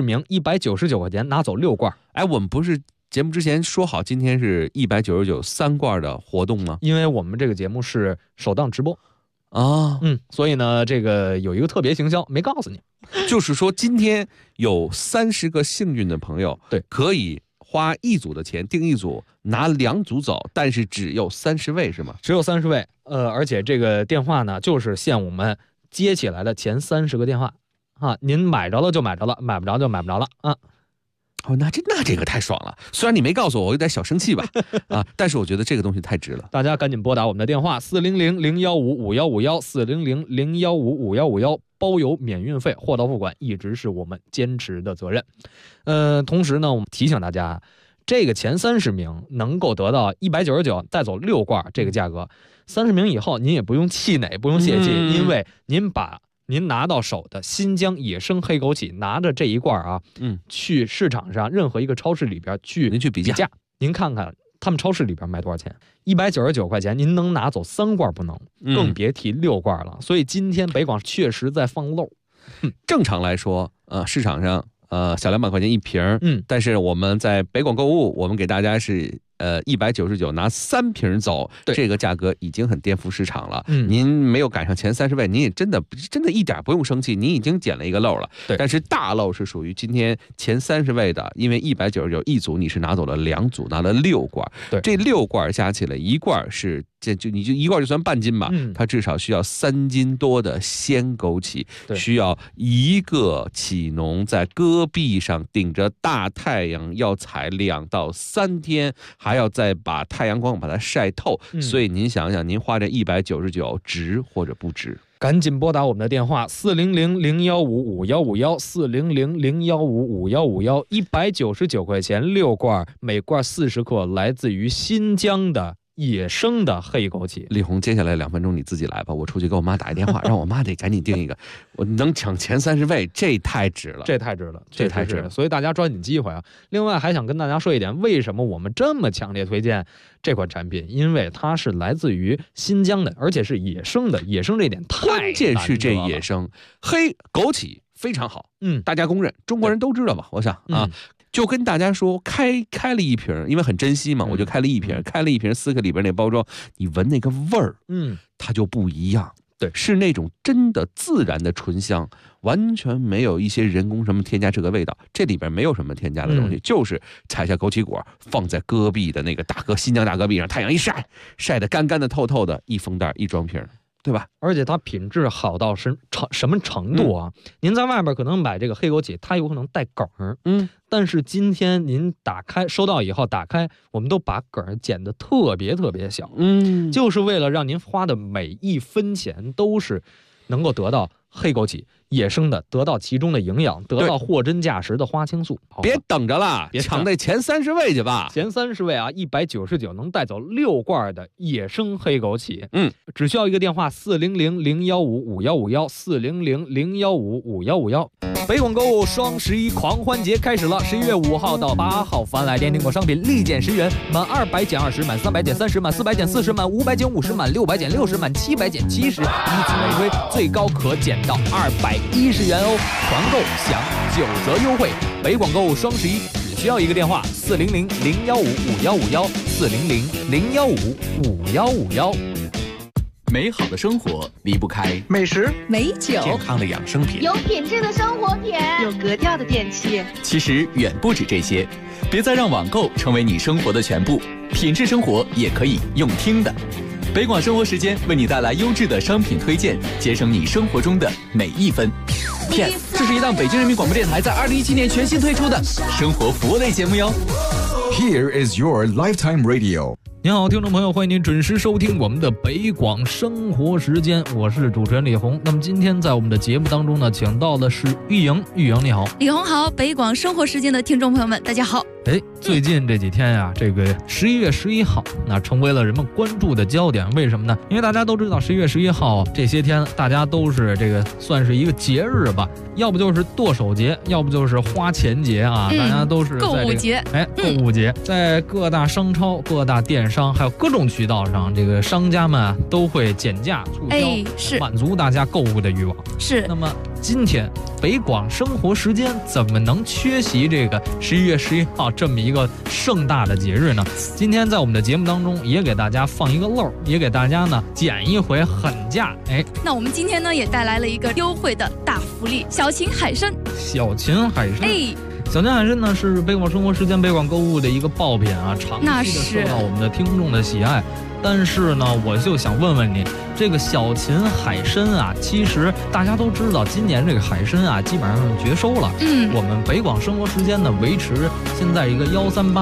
199块钱，拿走6罐。 哎，我们不是节目之前说好今天是199 3罐的活动吗？ 因为我们这个节目是首档直播。所以呢，这个有一个特别行销没告诉你， 就是说今天有30个幸运的朋友， 对， 可以花1组的钱订1组，拿2组走，但是只有30位是吗？ 只有30位，而且这个电话呢，就是限我们接起来的前30个电话啊，您买着了就买着了，买不着就买不着了啊。 那这个太爽了，虽然你没告诉我，我有点小生气吧，但是我觉得这个东西太值了。 大家赶紧拨打我们的电话400-015-5151，400-015-5151，包邮免运费，货到付款，一直是我们坚持的责任。同时呢，我们提醒大家，这个前30名能够得到199带走6罐这个价格，30名以后您也不用气馁，不用泄气，因为您拿到手的新疆野生黑枸杞，拿着这一罐啊，去市场上任何一个超市里边您去比价，您看看他们超市里边卖多少钱？199块钱，您能拿走3罐不能，更别提6罐了。所以今天北广确实在放漏。 正常来说，市场上小200块钱一瓶，但是我们在北广购物，我们给大家是199拿3瓶走，这个价格已经很颠覆市场了。您没有赶上前30位，您也真的一点不用生气，您已经捡了一个漏了。但是大漏是属于今天前30位的，因为199一组你是拿走了2组，拿了6罐。这6罐加起来一罐是你就一罐就算半斤吧，它至少需要3斤多的鲜枸杞，需要一个杞农在戈壁上顶着大太阳要采2到3天，还要再把太阳光把它晒透，所以您想想，您花这199值或者不值？ 赶紧拨打我们的电话400-015-5151，400-015-5151，199块钱6罐，每罐40克，来自于新疆的野生的黑枸杞。 李红，接下来2分钟你自己来吧，我出去给我妈打一电话，让我妈得赶紧订一个。我能抢前30位，这太值了， 这太值了，所以大家抓紧机会啊！另外还想跟大家说一点，为什么我们这么强烈推荐这款产品？因为它是来自于新疆的，而且是野生的，野生这点太难得了。 关键是这野生黑枸杞非常好，大家公认，中国人都知道吧？我想啊。就跟大家说，开了一瓶，因为很珍惜嘛，我就开了一瓶4克里边那包装，你闻那个味儿，它就不一样。 对， 是那种真的自然的醇香，完全没有一些人工什么添加这个味道，这里边没有什么添加的东西，就是采下枸杞果，放在戈壁的那个新疆大戈壁上，太阳一晒，晒得干干的透透的，一封袋一装瓶。对吧？ 而且它品质好到什么程度啊？您在外边可能买这个黑枸杞，它有可能带梗儿，但是今天您收到以后打开，我们都把梗儿剪得特别小，就是为了让您花的每一分钱都是能够得到黑枸杞野生的，得到其中的营养，得到货真价实的花青素。 别等着了，抢那前30位去吧。 前30位啊，199能带走6罐的野生黑枸杞。只需要一个电话：400-015-5151，400-015-5151。北广购物双11狂欢节开始了，11月5号到8号，凡来电订购商品立减10元，满200减20，满300减30，满400减40，满500减50，满600减60，满700减70，以此类推，最高可减到210元哦！团购享9折优惠。北广购物双11只需要一个电话：400-015-5151，400-015-5151。 美好的生活离不开美食、 美酒、 健康的养生品、 有品质的生活品、 有格调的电器。 其实远不止这些，别再让网购成为你生活的全部，品质生活也可以用听的。北广生活时间为你带来优质的商品推荐，节省你生活中的每一分。PS， 这是一档北京人民广播电台在2017年全新推出的生活服务类节目哟。 Here is your lifetime radio。 您好，听众朋友，欢迎您准时收听我们的北广生活时间，我是主持人李红。那么今天在我们的节目当中呢，请到的是玉莹。玉莹你好。 李红好，北广生活时间的听众朋友们大家好。 最近这几天呀，这个11月11号那成为了人们关注的焦点。为什么呢？因为大家都知道11月11号这些天大家都是这个算是一个节日吧，要不就是剁手节，要不就是花钱节啊，大家都是在、 购物节。 购物节，在各大商超、各大电商还有各种渠道上，这个商家们都会减价促销， 是满足大家购物的欲望。 是。 那么今天北广生活时间怎么能缺席这个11月11号这么一个盛大的节日呢？今天在我们的节目当中也给大家放一个漏，也给大家呢减一回狠价。 那我们今天呢也带来了一个优惠的大福利，小秦海参。 小秦海参。小秦海参呢是北广生活时间北广购物的一个爆品啊，长期的受到我们的听众的喜爱。但是呢，我就想问问你，这个小秦海参啊，其实大家都知道，今年这个海参啊，基本上绝收了。我们北广生活时间呢，维持现在一个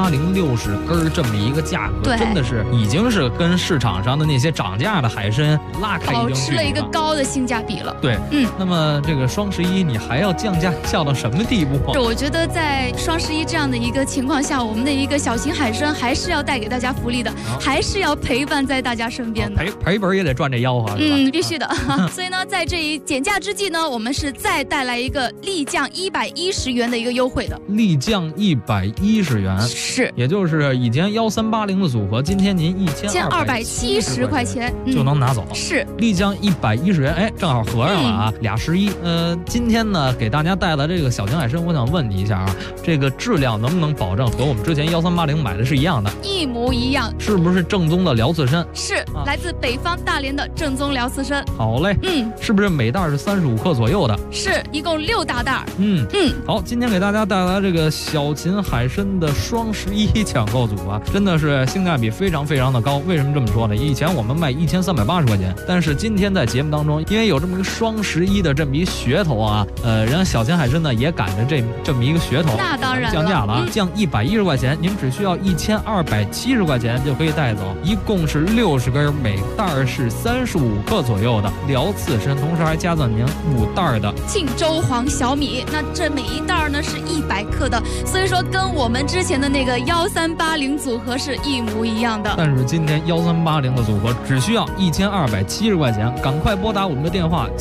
13806根这么一个价格，真的是已经是跟市场上的那些涨价的海参拉开一定距离了，保持了一个高的性价比了。 对，那么这个双11你还要降价降到什么地步？ 我觉得在双11这样的一个情况下，我们的一个小秦海参还是要带给大家福利的，还是要陪伴在大家身边的。 赔本也得赚这吆喝。 必须的。所以呢，在这一减价之际呢，我们是再带来一个立降110元的一个优惠的。 立降110元， 是， 也就是以前1380的组合，今天您 1270块钱就能拿走。 是， 立降110元，正好合上了啊，俩11。今天呢，给大家带来这个小秦海参，我想问你一下啊，这个质量能不能保证和我们之前1380买的是一样的？ 一模一样。 是不是正宗的辽刺参？ 是，来自北方大连的正宗辽刺参。 好嘞，是不是每袋是35克左右的？ 是，一共6大袋。 好，今天给大家带来这个小秦海参的双11抢购组啊，真的是性价比非常非常的高。为什么这么说呢？以前我们卖1380块钱，但是今天在节目当中，因为有这么一个双11的这么一噱头啊，人家小秦海参呢也赶着这么一个噱头， 那当然降价了，降110块钱，您只需要1270块钱就可以带走，一共是60根，每袋是35克左右的辽刺参，同时还加赠您5袋的庆州黄小米。那这每一袋呢是100克的，所以说跟我们之前的那个1380组合是一模一样的。 但是今天1380的组合只需要1270块钱，赶快拨打我们的电话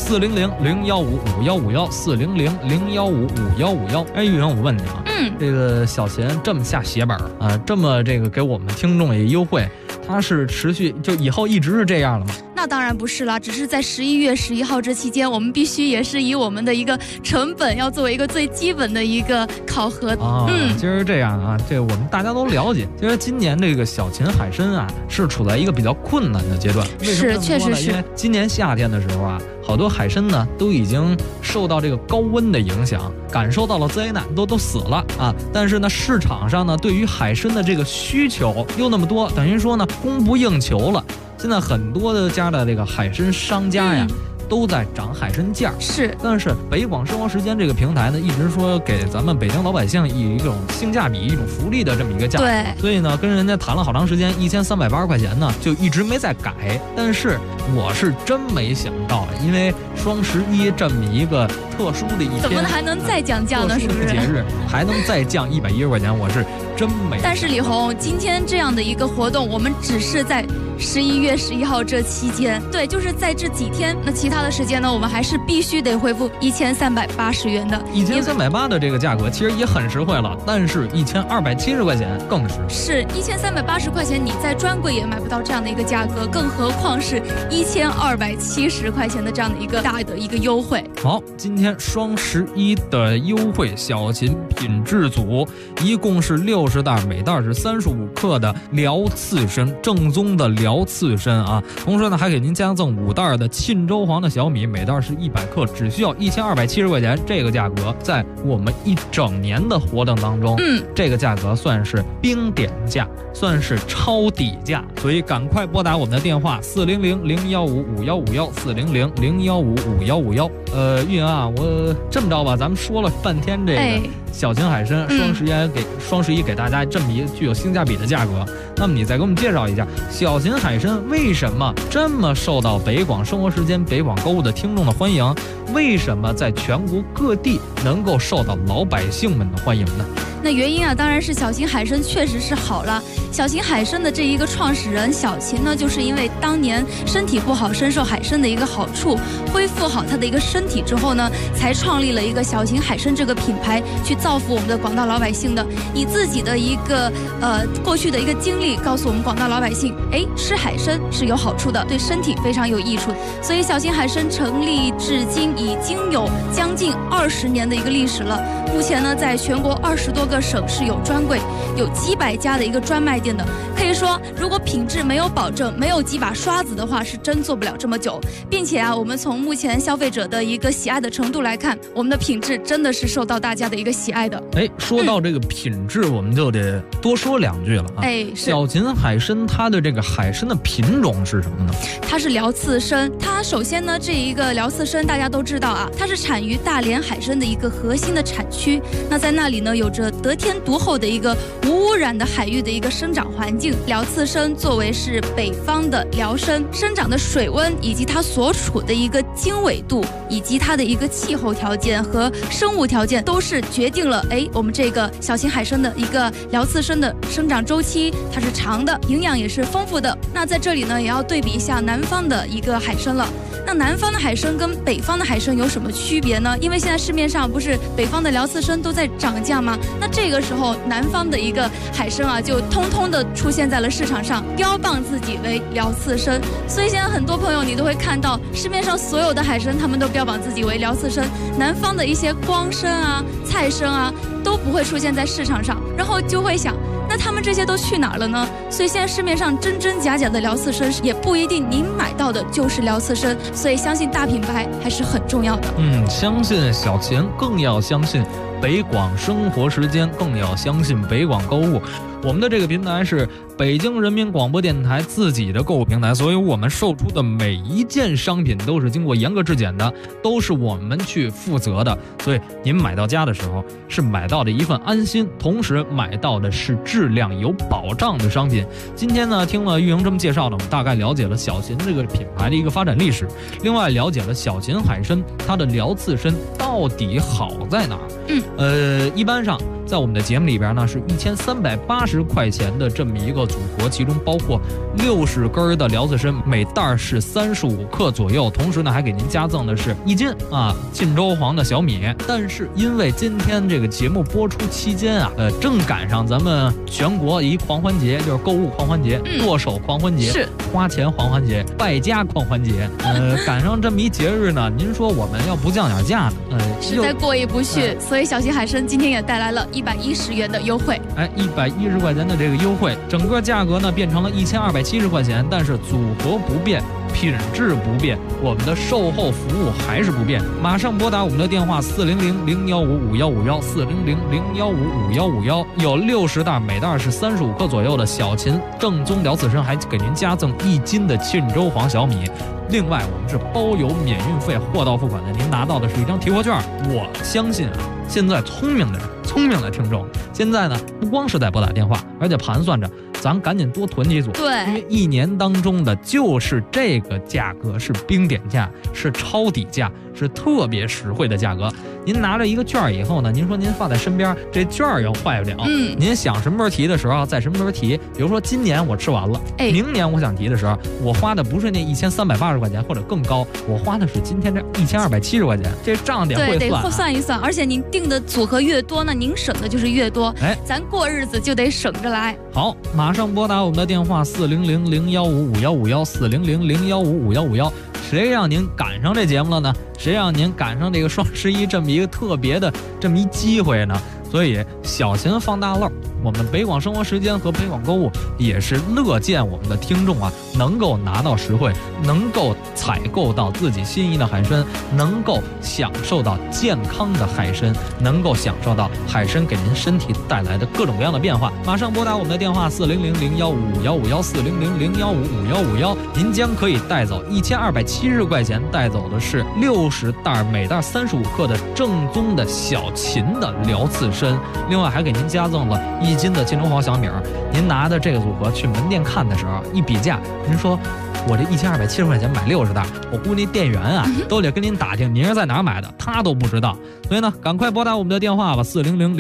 400-015-5151，400-015-5151。玉莹，我问你啊，这个小秦这么下血本啊，这么这个给我们听众也优惠，它是持续就以后一直是这样了吗？ 那当然不是啦，只是在11月11号这期间，我们必须也是以我们的一个成本要作为一个最基本的一个考核。 其实这样啊，这个我们大家都了解。其实今年这个小秦海参啊，是处在一个比较困难的阶段。 是，确实是。 因为今年夏天的时候啊，好多海参呢都已经受到这个高温的影响，感受到了灾难，都死了啊。但是呢，市场上呢对于海参的这个需求又那么多，等于说呢供不应求了。现在很多的家的这个海参商家呀， 都在涨海参价。 是， 但是北广生活时间这个平台呢，一直说给咱们北京老百姓以一种性价比、一种福利的这么一个价格。 对， 所以呢，跟人家谈了好长时间，1380块钱呢，就一直没再改。但是我是真没想到，因为双11这么一个特殊的一天， 怎么还能再降价呢？是不是？ 节日还能再降110块钱，我是真没。 但是李红，今天这样的一个活动，我们只是在11月11号这期间，对，就是在这几天。那其他的时间呢，我们还是必须得恢复1380元的。 1380的这个价格其实也很实惠了，但是1270块钱更实惠。 是1380块钱，你在专柜也买不到这样的一个价格，更何况是1270块钱的这样的一个大的一个优惠。 好，今天双11的优惠，小秦品质组一共是60袋，每袋是35克的辽刺参，正宗的辽刺参啊。同时呢，还给您加赠5袋的沁州黄的小米，每袋是100克，只需要1270块钱。这个价格在我们一整年的活动当中，这个价格算是冰点价，算是超底价。所以赶快拨打我们的电话400-015-5151，400-015-5151。玉莹啊，我这么着吧，咱们说了半天这个小秦海参，双11给大家这么一个具有性价比的价格。那么你再给我们介绍一下小秦海参为什么这么受到北广生活时间、北广购物的听众的欢迎？为什么在全国各地能够受到老百姓们的欢迎呢？ 那原因啊，当然是小秦海参确实是好了。小秦海参的这一个创始人小秦呢，就是因为当年身体不好，深受海参的一个好处，恢复好他的一个身体之后呢，才创立了一个小秦海参这个品牌，去造福我们的广大老百姓的。以自己的一个过去的一个经历，告诉我们广大老百姓，吃海参是有好处的，对身体非常有益处。所以小秦海参成立至今已经有将近20年的一个历史了。目前呢，在全国20多个省市有专柜，有几百家的一个专卖店的。可以说，如果品质没有保证，没有几把刷子的话，是真做不了这么久。并且啊，我们从目前消费者的一个喜爱的程度来看，我们的品质真的是受到大家的一个喜爱的。 说到这个品质，我们就得多说2句了啊。小秦海参它的这个海参的品种是什么呢？ 它是辽刺参。它首先呢，这一个辽刺参大家都知道啊，它是产于大连海参的一个核心的产区。那在那里呢，有着得天独厚的一个无污染的海域的一个生长环境。辽刺参作为是北方的辽参，生长的水温以及它所处的一个经纬度，以及它的一个气候条件和生物条件，都是决定了我们这个小秦海参的一个辽刺参的生长周期，它是长的，营养也是丰富的。那在这里呢，也要对比一下南方的一个海参了。那南方的海参跟北方的海参有什么区别呢？因为现在市面上不是北方的辽刺参都在涨价吗？那这个时候南方的一个海参啊，就通通的出现在了市场上，标榜自己为辽刺参。所以现在很多朋友你都会看到市面上所有的海参，他们都标榜自己为辽刺参，南方的一些光参啊、菜参啊都不会出现在市场上，然后就会想，那他们这些都去哪儿了呢？所以现在市面上真真假假的辽刺参也不一定您买到的就是辽刺参，所以相信大品牌还是很重要的。 相信小秦，更要相信北广生活时间，更要相信北广购物。我们的这个平台是北京人民广播电台自己的购物平台，所以我们售出的每一件商品都是经过严格质检的，都是我们去负责的。所以您买到家的时候是买到的一份安心，同时买到的是质量有保障的商品。今天呢，听了玉莹这么介绍呢，我们大概了解了小秦这个品牌的一个发展历史，另外了解了小秦海参它的辽刺参到底好在哪儿。一般上在我们的节目里边呢，是1380块钱的这么一个组合，其中包括60根的辽刺参，每袋是35克左右，同时呢还给您加赠的是1斤沁州黄的小米。但是因为今天这个节目播出期间正赶上咱们全国一狂欢节，就是购物狂欢节、剁手狂欢节、 是花钱狂欢节、败家狂欢节，赶上这么一节日呢，您说我们要不降点价呢， 实在过意不去。所以小秦海参今天也带来了110元的优惠 ，110块钱的这个优惠，整个价格呢变成了1270块钱，但是组合不变，品质不变，我们的售后服务还是不变。马上拨打我们的电话400-015-5151，400-015-5151，有60袋，每袋是35克左右的小秦正宗辽刺参，还给您加赠1斤的沁州黄小米。 另外我们是包邮免运费，货到付款的，您拿到的是一张提货券。我相信啊，现在聪明的听众，现在呢不光是在拨打电话，而且盘算着咱赶紧多囤几组， 对， 因为一年当中的就是这个价格是冰点价，是抄底价，是特别实惠的价格。您拿着一个券以后呢，您说您放在身边，这券又坏不了，您想什么时候提的时候在什么时候提。比如说今年我吃完了，明年我想提的时候，我花的不是那1380块钱或者更高，我花的是今天这1270块钱，这账得会算， 得算一算。而且您定的组合越多呢，您省的就是越多。咱过日子就得省着来。 好，马上拨打我们的电话400-015-5151，400-015-5151。谁让您赶上这节目了呢？谁让您赶上这个双11这么一个特别的这么一机会呢？所以小钱放大漏，我们北广生活时间和北广购物也是乐见我们的听众啊能够拿到实惠，能够采购到自己心仪的海参，能够享受到健康的海参，能够享受到海参给您身体带来的各种各样的变化。马上拨打我们的电话400-015-5151，400-015-5151，您将可以带走1270块钱，带走的是60袋，每袋35克的正宗的小秦的辽刺参。另外还给您加赠了1斤的金龙黄小米。您拿的这个组合去门店看的时候一比价，您说我这1270块钱买60袋，我估计店员啊都得跟您打听您是在哪儿买的，他都不知道。所以呢，赶快拨打我们的电话吧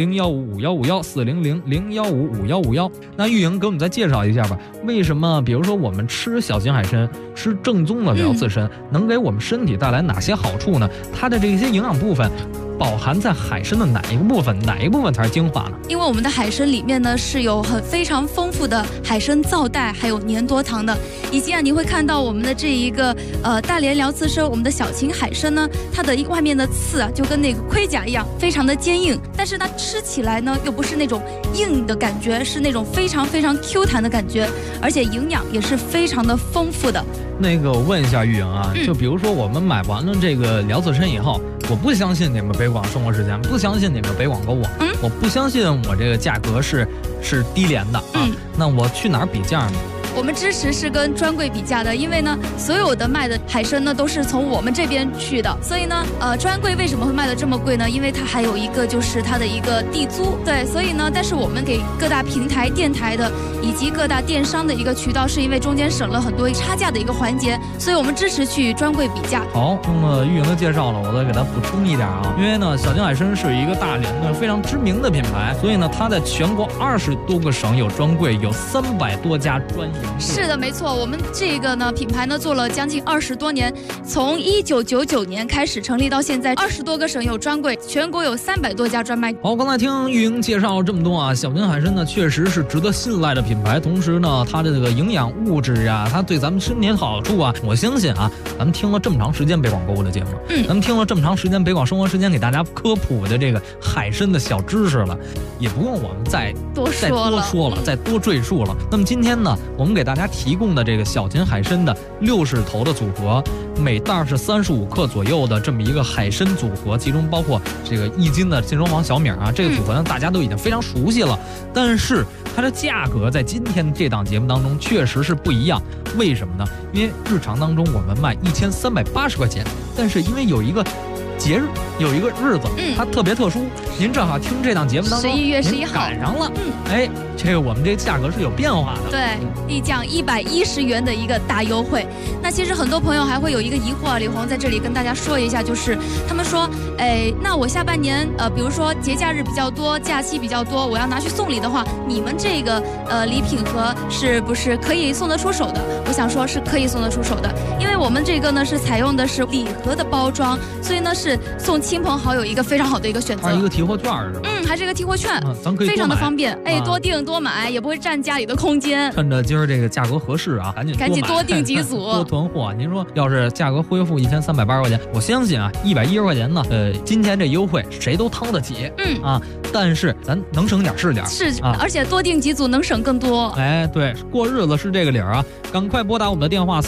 ，400-015-5151，400-015-5151。那玉莹给我们再介绍一下吧，为什么比如说我们吃小型海参，吃正宗的辽刺参，能给我们身体带来哪些好处呢？它的这些营养部分饱含在海参的哪一个部分？哪一部分才是精华呢？ 因为我们的海参里面呢是有非常丰富的海参皂带，还有粘多糖的，以及你会看到我们的这一个大连辽刺参，我们的小秦海参呢，它的外面的刺啊就跟那个盔甲一样，非常的坚硬，但是它吃起来呢又不是那种硬的感觉，是那种非常非常 Q 弹的感觉，而且营养也是非常的丰富的。 那个我问一下玉莹啊，就比如说我们买完了这个辽刺参以后，我不相信你们北广生活时间，不相信你们北广购物，我不相信我这个价格是低廉的啊，那我去哪儿比价呢？ 我们支持是跟专柜比价的，因为呢，所有的卖的海参呢都是从我们这边去的，所以呢，专柜为什么会卖的这么贵呢？因为它还有一个就是它的一个地租，对，所以呢，但是我们给各大平台、电台的以及各大电商的一个渠道，是因为中间省了很多差价的一个环节，所以我们支持去专柜比价。 好，那么玉莹的介绍了，我再给它补充一点啊，因为呢，小秦海参是一个大连的非常知名的品牌，所以呢，它在全国20多个省有专柜，有300多家专营。 是的，没错，我们这个呢品牌呢做了将近20多年，从1999年开始成立到现在，20多个省有专柜，全国有300多家专卖。 好，刚才听玉莹介绍这么多啊，小秦海参呢确实是值得信赖的品牌，同时呢，它的这个营养物质啊，它对咱们身体的好处啊，我相信啊，咱们听了这么长时间北广购物的节目，咱们听了这么长时间北广生活时间给大家科普的这个海参的小知识了，也不用我们再多说了，再多赘述了。那么今天呢，我们给大家提供的这个小秦海参的60头的组合，每袋是35克左右的这么一个海参组合，其中包括这个1斤的金龙黄小米啊，这个组合呢大家都已经非常熟悉了，但是它的价格在今天这档节目当中确实是不一样。为什么呢？因为日常当中我们卖1380块钱，但是因为有一个节日，有一个日子，它特别特殊，您正好听这档节目当中 11月11号赶上了，这个我们这个价格是有变化的， 对，立降110元的一个大优惠。那其实很多朋友还会有一个疑惑，李红在这里跟大家说一下，就是他们说，那我下半年比如说节假日比较多，假期比较多，我要拿去送礼的话，你们这个礼品盒是不是可以送得出手的？我想说是可以送得出手的，因为我们这个呢是采用的是礼盒的包装，所以呢是送亲朋好友一个非常好的一个选择。 还有一个提货券是吧？ 还是一个提货券， 咱可以非常的方便，多订多买，也不会占家里的空间。 趁着今儿这个价格合适啊，赶紧多订几组， 多囤货。您说要是价格恢复1380块钱，我相信啊，110块钱呢，今天这优惠谁都掏得起，但是咱能省点是点， 而且多订几组能省更多。 对，过日子是这个理儿啊，赶快拨打我们的电话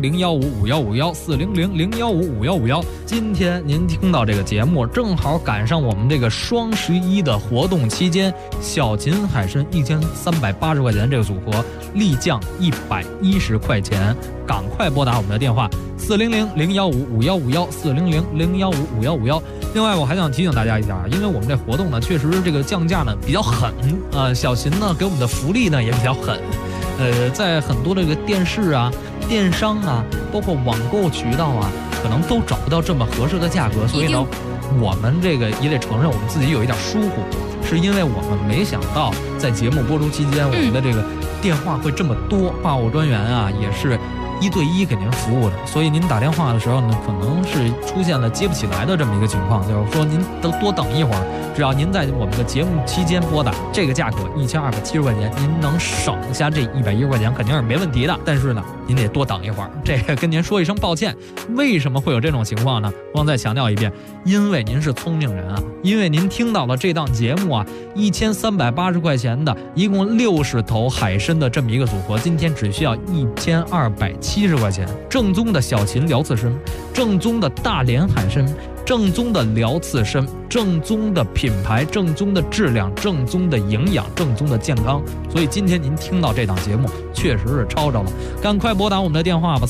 400-015-5151，400-015-5151。今天您听到这个节目，正好赶上我们这个双11的活动期间，小秦海参1斤 1380块钱这个组合立降110块钱，赶快拨打我们的电话400-015-5151，400-015-5151。另外我还想提醒大家一下，因为我们这活动呢确实这个降价呢比较狠，小秦呢给我们的福利呢也比较狠，在很多的这个电视啊、电商啊，包括网购渠道啊，可能都找不到这么合适的价格，所以呢我们这个也得承认我们自己有一点疏忽，是因为我们没想到在节目播出期间，我们的这个电话会这么多，话务专员啊也是1对1给您服务的，所以您打电话的时候呢，可能是出现了接不起来的这么一个情况，就是说您都多等一会儿，只要您在我们的节目期间拨打，这个价格1270块钱，您能省下这110块钱肯定是没问题的，但是呢您得多等一会儿，这个跟您说一声抱歉。为什么会有这种情况呢？我再强调一遍，因为您是聪明人啊，因为您听到了这档节目啊，1380块钱的一共60头海参的这么一个组合，今天只需要1270块钱，正宗的小秦辽刺参，正宗的大连海参，正宗的辽刺参，正宗的品牌，正宗的质量，正宗的营养，正宗的健康。所以今天您听到这档节目确实是抄着了，赶快拨打我们的电话吧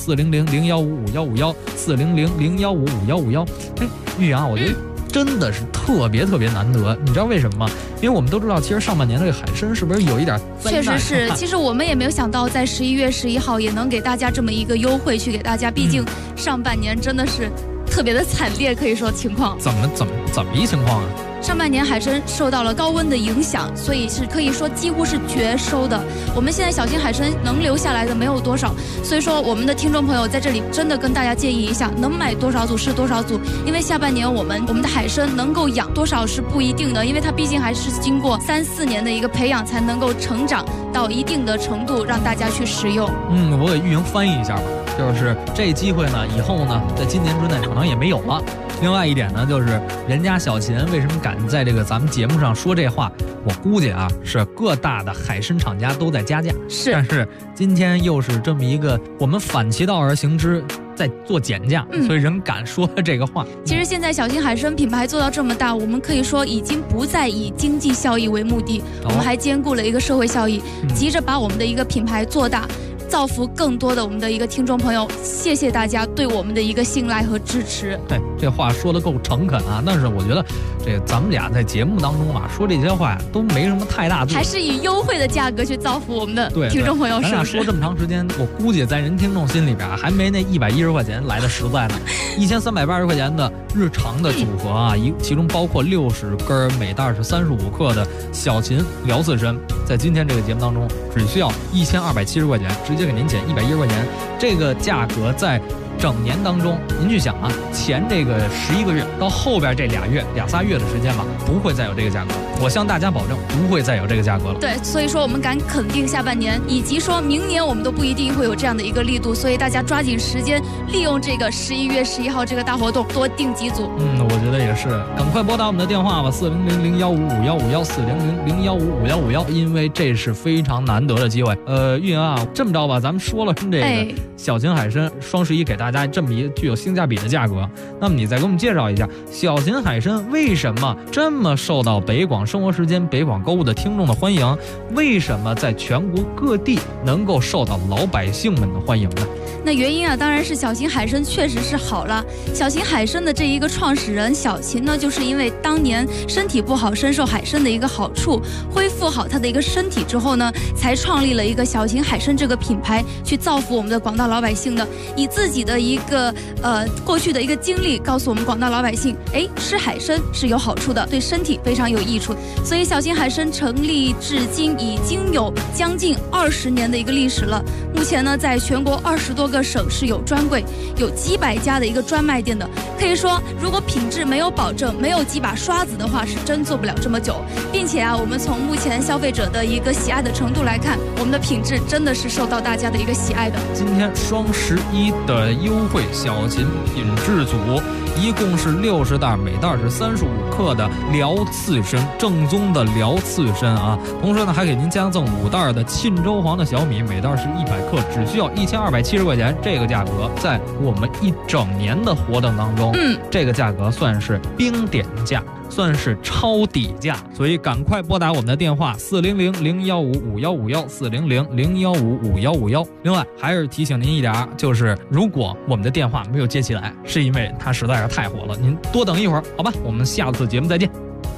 ，400-015-5151，400-015-5151。玉阳，我觉得真的是特别难得，你知道为什么吗？因为我们都知道，其实上半年这个海参是不是有一点灾难？ 确实是，其实我们也没有想到，在11月11号也能给大家这么一个优惠，去给大家，毕竟上半年真的是特别的惨烈，可以说情况。 怎么一情况啊？ 上半年海参受到了高温的影响，所以是可以说几乎是绝收的。我们现在小型海参能留下来的没有多少，所以说我们的听众朋友在这里真的跟大家建议一下，能买多少组是多少组，因为下半年我们的海参能够养多少是不一定的，因为它毕竟还是经过3-4年的一个培养才能够成长到一定的程度，让大家去食用。 我给玉莹翻译一下吧，就是这机会呢，以后呢，在今年之内可能也没有了。另外一点呢，就是人家小秦为什么敢在这个咱们节目上说这话，我估计啊是各大的海参厂家都在加价，但是今天又是这么一个我们反其道而行之，在做减价，所以人敢说这个话。 其实现在小型海参品牌做到这么大，我们可以说已经不再以经济效益为目的，我们还兼顾了一个社会效益，急着把我们的一个品牌做大，造福更多的我们的一个听众朋友。谢谢大家对我们的一个信赖和支持。 这话说得够诚恳啊，但是我觉得这咱们俩在节目当中啊说这些话都没什么太大作用， 还是以优惠的价格去造福我们的听众朋友，是不是？ 说这么长时间，我估计在人听众心里边还没那110块钱来的实在呢。1380块钱的日常的组合啊，其中包括60根，每袋是35克的小秦辽刺参，在今天这个节目当中只需要1270块钱，直接给您减110块钱。这个价格在整年当中，您去想啊，前这个11个月到后边这2-3月的时间吧，不会再有这个价格。我向大家保证，不会再有这个价格了。 对，所以说我们敢肯定下半年，以及说明年我们都不一定会有这样的一个力度，所以大家抓紧时间，利用这个11月11号这个大活动，多订几组。 我觉得也是，赶快拨打我们的电话吧，400-015-5151，400-015-5151，因为这是非常难得的机会。运营啊，这么着吧，咱们说了这个小秦海参双11给大家这么一个具有性价比的价格，那么你再给我们介绍一下小秦海参为什么这么受到北广生活时间、北广购物的听众的欢迎？为什么在全国各地能够受到老百姓们的欢迎呢？ 那原因啊，当然是小型海参确实是好了。小型海参的这一个创始人小秦呢，就是因为当年身体不好，深受海参的一个好处，恢复好他的一个身体之后呢，才创立了一个小型海参这个品牌，去造福我们的广大老百姓的。以自己的一个过去的一个经历，告诉我们广大老百姓，吃海参是有好处的，对身体非常有益处。所以小型海参成立至今已经有将近20年的一个历史了。目前呢，在全国20多个省市有专柜，有几百家的一个专卖店的。可以说，如果品质没有保证，没有几把刷子的话，是真做不了这么久。并且啊，我们从目前消费者的一个喜爱的程度来看，我们的品质真的是受到大家的一个喜爱的。 今天双11的优惠小秦品质组一共是60袋，每袋是35克的辽刺参，正宗的辽刺参啊。同时呢，还给您加赠5袋的沁州黄的小米，每袋是100克，只需要1270块钱。这个价格在我们一整年的活动当中，这个价格算是冰点价，算是超底价，所以赶快拨打我们的电话400-015-5151，400-015-5151。另外还是提醒您一点，就是如果我们的电话没有接起来，是因为它实在是太火了，您多等一会儿，好吧？我们下次节目再见。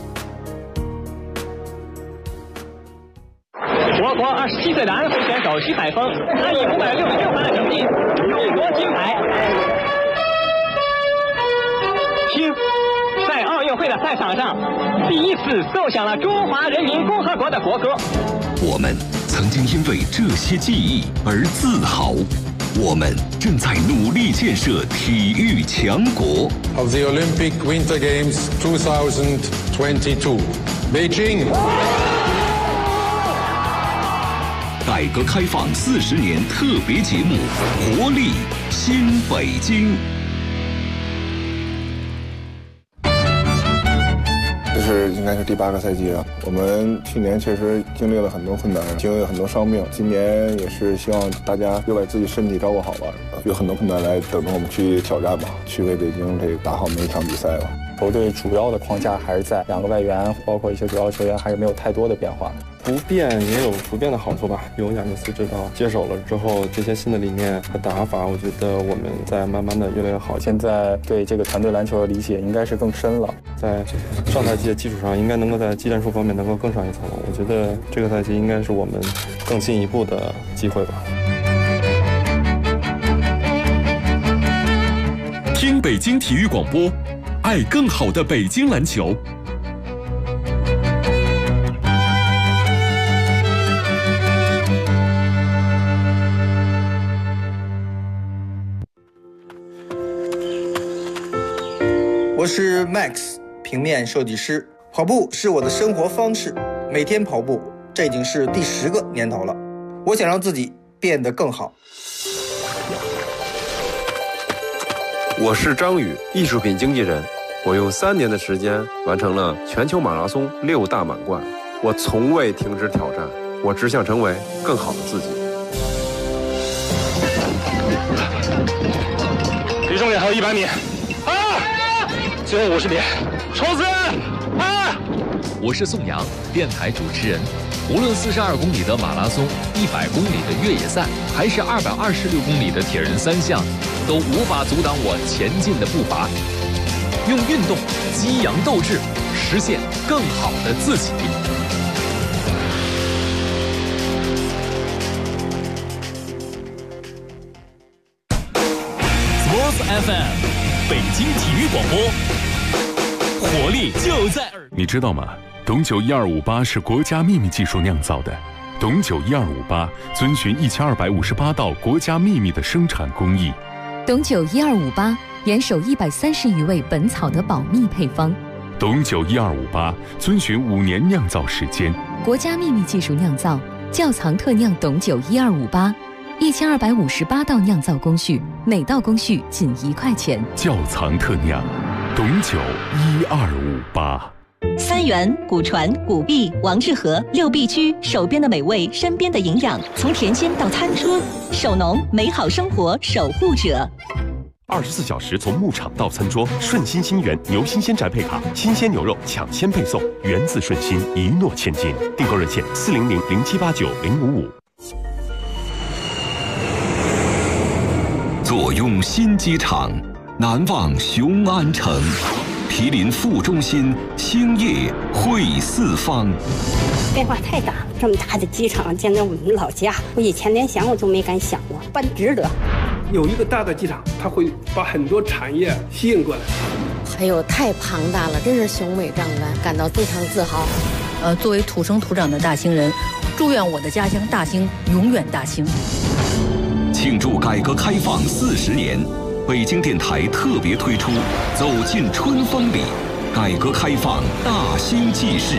我国27岁的安徽选手徐海峰，他以566分的成绩勇夺金牌。听，在奥运会的赛场上，第一次奏响了中华人民共和国的国歌。 我们曾经因为这些记忆而自豪，我们正在努力建设体育强国。 Of the Olympic Winter Games 2022, Beijing。 改革开放40年特别节目《活力新北京》。 这是应该是第8个赛季了。我们去年确实经历了很多困难，经历了很多伤病。今年也是希望大家又把自己身体照顾好吧，有很多困难来等着我们去挑战吧，去为北京这打好每一场比赛吧。 球队主要的框架还是在2个外援，包括一些主要球员还是没有太多的变化。 不变也有不变的好处吧。有亚尼斯指导接手了之后，这些新的理念和打法，我觉得我们在慢慢的越来越好。 现在对这个团队篮球的理解应该是更深了， 在上赛季的基础上，应该能够在技战术方面能够更上一层楼。我觉得这个赛季应该是我们更进一步的机会吧。 听北京体育广播，爱更好的北京篮球。 我是 Max， 平面设计师。跑步是我的生活方式，每天跑步，这已经是第10个年头了。我想让自己变得更好。 我是张宇，艺术品经纪人。我用3年的时间完成了全球马拉松6大满贯。我从未停止挑战，我只想成为更好的自己。 离终点还有100米。最后50米，冲刺！ 我是宋阳，电台主持人。无论42公里的马拉松、100公里的越野赛，还是226公里的铁人3项，都无法阻挡我前进的步伐。用运动激扬斗志，实现更好的自己。 Sports FM， 北京体育广播。活力就在耳。你知道吗？董酒1258是国家秘密技术酿造的。董酒1258遵循1258道国家秘密的生产工艺。 董酒1258严守130余味本草的保密配方。 董酒1258遵循5年酿造时间。 国家秘密技术酿造，窖藏特酿董酒1258，1258道酿造工序，每道工序仅1块钱。 窖藏特酿。董酒1258。 3元、古传、古碧、王致和6必居，手边的美味，身边的营养，从甜心到餐桌，手农美好生活守护者。 24小时从牧场到餐桌，顺心新源牛新鲜宅配卡，新鲜牛肉抢先配送，源自顺心，一诺千金。订购热线400-0789-055。 坐拥新机场，难忘雄安城。毗邻副中心，兴业汇四方。 变化太大，这么大的机场建在我们老家，我以前连想我都没敢想过，办值得。 有一个大的机场，它会把很多产业吸引过来。 哎呦，太庞大了，真是雄伟壮观，感到非常自豪。 作为土生土长的大兴人，祝愿我的家乡大兴永远大兴。 庆祝改革开放40年。北京电台特别推出《走进春风里》，改革开放大兴纪事。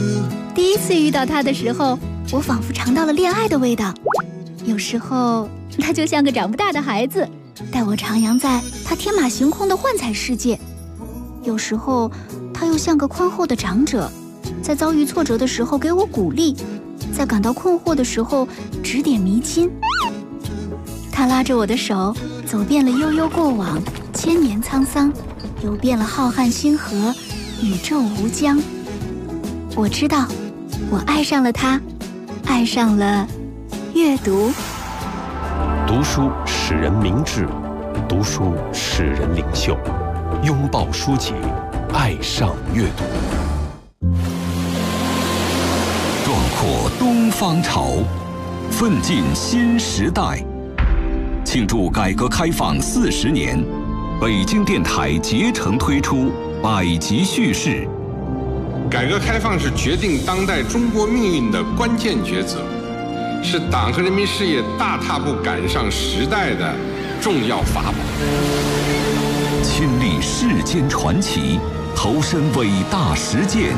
第一次遇到他的时候，我仿佛尝到了恋爱的味道。有时候他就像个长不大的孩子，带我徜徉在他天马行空的幻彩世界。有时候，他又像个宽厚的长者，在遭遇挫折的时候给我鼓励，在感到困惑的时候指点迷津。他拉着我的手，走遍了悠悠过往，千年沧桑，游遍了浩瀚星河，宇宙无疆。我知道，我爱上了他，爱上了阅读。 读书使人明智，读书使人领袖。拥抱书籍，爱上阅读。 壮阔东方潮，奋进新时代。庆祝改革开放40年，北京电台竭诚推出百集叙事。 改革开放是决定当代中国命运的关键抉择，是党和人民事业大踏步赶上时代的重要法宝。 亲历世间传奇，投身伟大实践，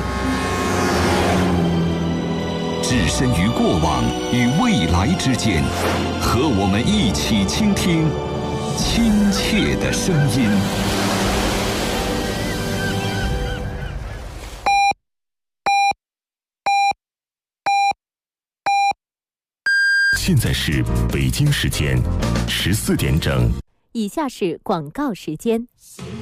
置身于过往与未来之间，和我们一起倾听亲切的声音。 现在是北京时间14点整。 以下是广告时间。